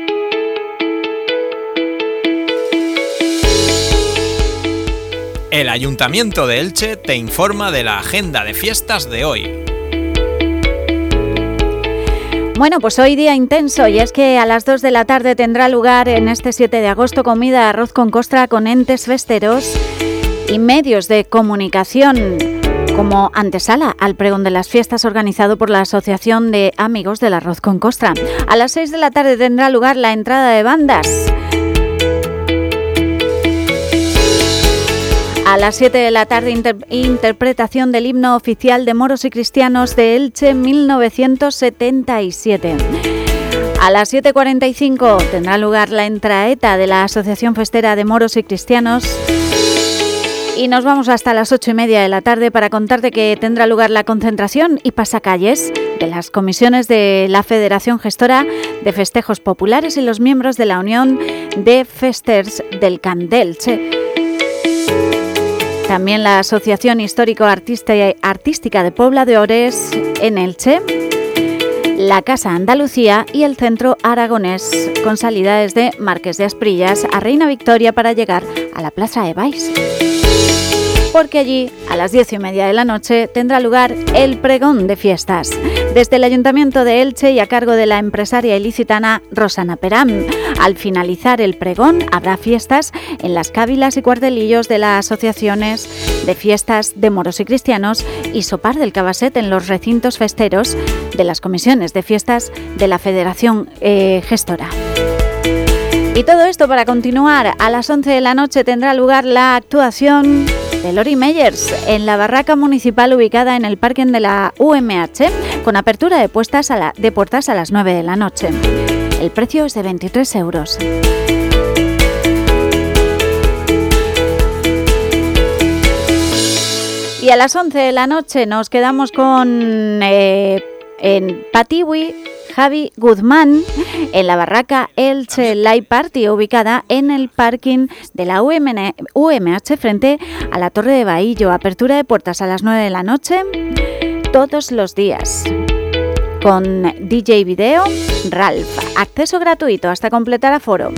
El Ayuntamiento de Elche te informa de la agenda de fiestas de hoy. Bueno, pues hoy día intenso, y es que a las dos de la tarde tendrá lugar en este siete de agosto comida de arroz con costra con entes festeros y medios de comunicación como antesala al pregón de las fiestas organizado por la Asociación de Amigos del Arroz con Costra. A las seis de la tarde tendrá lugar la entrada de bandas. A las siete de la tarde, inter- interpretación del himno oficial de moros y cristianos de Elche mil novecientos setenta y siete. A las siete cuarenta y cinco tendrá lugar la entraeta de la Asociación Festera de Moros y Cristianos. Y nos vamos hasta las ocho y media de la tarde para contarte que tendrá lugar la concentración y pasacalles de las comisiones de la Federación Gestora de Festejos Populares y los miembros de la Unión de Festers del Camp d'Elche. También la Asociación Histórico-Artística de Pobla de Ores en Elche, la Casa Andalucía y el Centro Aragonés, con salida desde Marqués de Asprillas a Reina Victoria para llegar a la Plaza de Baix. Porque allí, a las diez y media de la noche, tendrá lugar el pregón de fiestas. Desde el Ayuntamiento de Elche y a cargo de la empresaria ilicitana Rosana Perán. Al finalizar el pregón, habrá fiestas en las cávilas y cuartelillos de las asociaciones de fiestas de moros y cristianos y sopar del cabasset en los recintos festeros de las comisiones de fiestas de la Federación eh, Gestora. Y todo esto para continuar. A las once de la noche tendrá lugar la actuación de Lori Meyers en la barraca municipal ubicada en el parking de la U M H, con apertura de, puestas a la, de puertas a las nueve de la noche. El precio es de veintitrés euros. Y a las once de la noche nos quedamos con eh, en Patiwi, Javi Guzmán, en la barraca Elche Live Party, ubicada en el parking de la U M H frente a la Torre de Bahillo. Apertura de puertas a las nueve de la noche, todos los días. Con D J Video, Ralph. Acceso gratuito hasta completar aforo.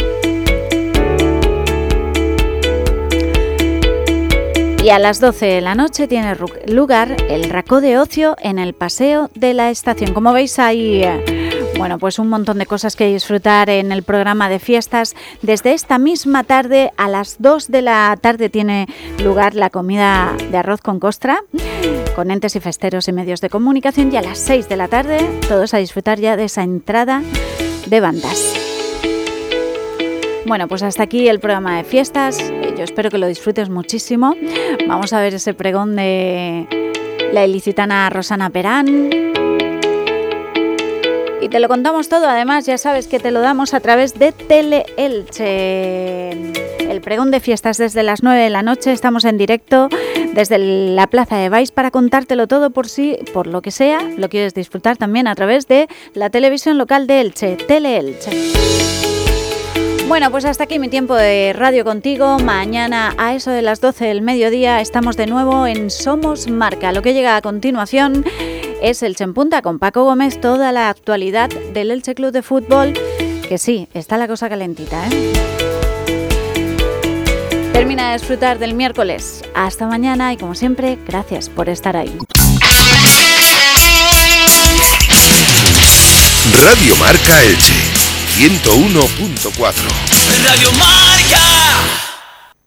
Y a las doce de la noche tiene lugar el racó de ocio en el paseo de la estación. Como veis, hay bueno, pues un montón de cosas que disfrutar en el programa de fiestas. Desde esta misma tarde, a las dos de la tarde, tiene lugar la comida de arroz con costra, con entes y festeros y medios de comunicación. Y a las seis de la tarde, todos a disfrutar ya de esa entrada de bandas. Bueno, pues hasta aquí el programa de fiestas. Yo espero que lo disfrutes muchísimo. Vamos a ver ese pregón de la ilicitana Rosana Perán. Y te lo contamos todo. Además, ya sabes que te lo damos a través de Tele-Elche. El pregón de fiestas desde las nueve de la noche. Estamos en directo desde la Plaza de Baix para contártelo todo por si, por lo que sea, lo quieres disfrutar también a través de la televisión local de Elche, Tele-Elche. Bueno, pues hasta aquí mi tiempo de radio contigo. Mañana a eso de las doce del mediodía estamos de nuevo en Somos Marca. Lo que llega a continuación es Elche en Punta con Paco Gómez, toda la actualidad del Elche Club de Fútbol, que sí, está la cosa calentita, ¿eh? Termina de disfrutar del miércoles. Hasta mañana y como siempre, gracias por estar ahí. Radio Marca Elche ciento uno punto cuatro. Radio Marca.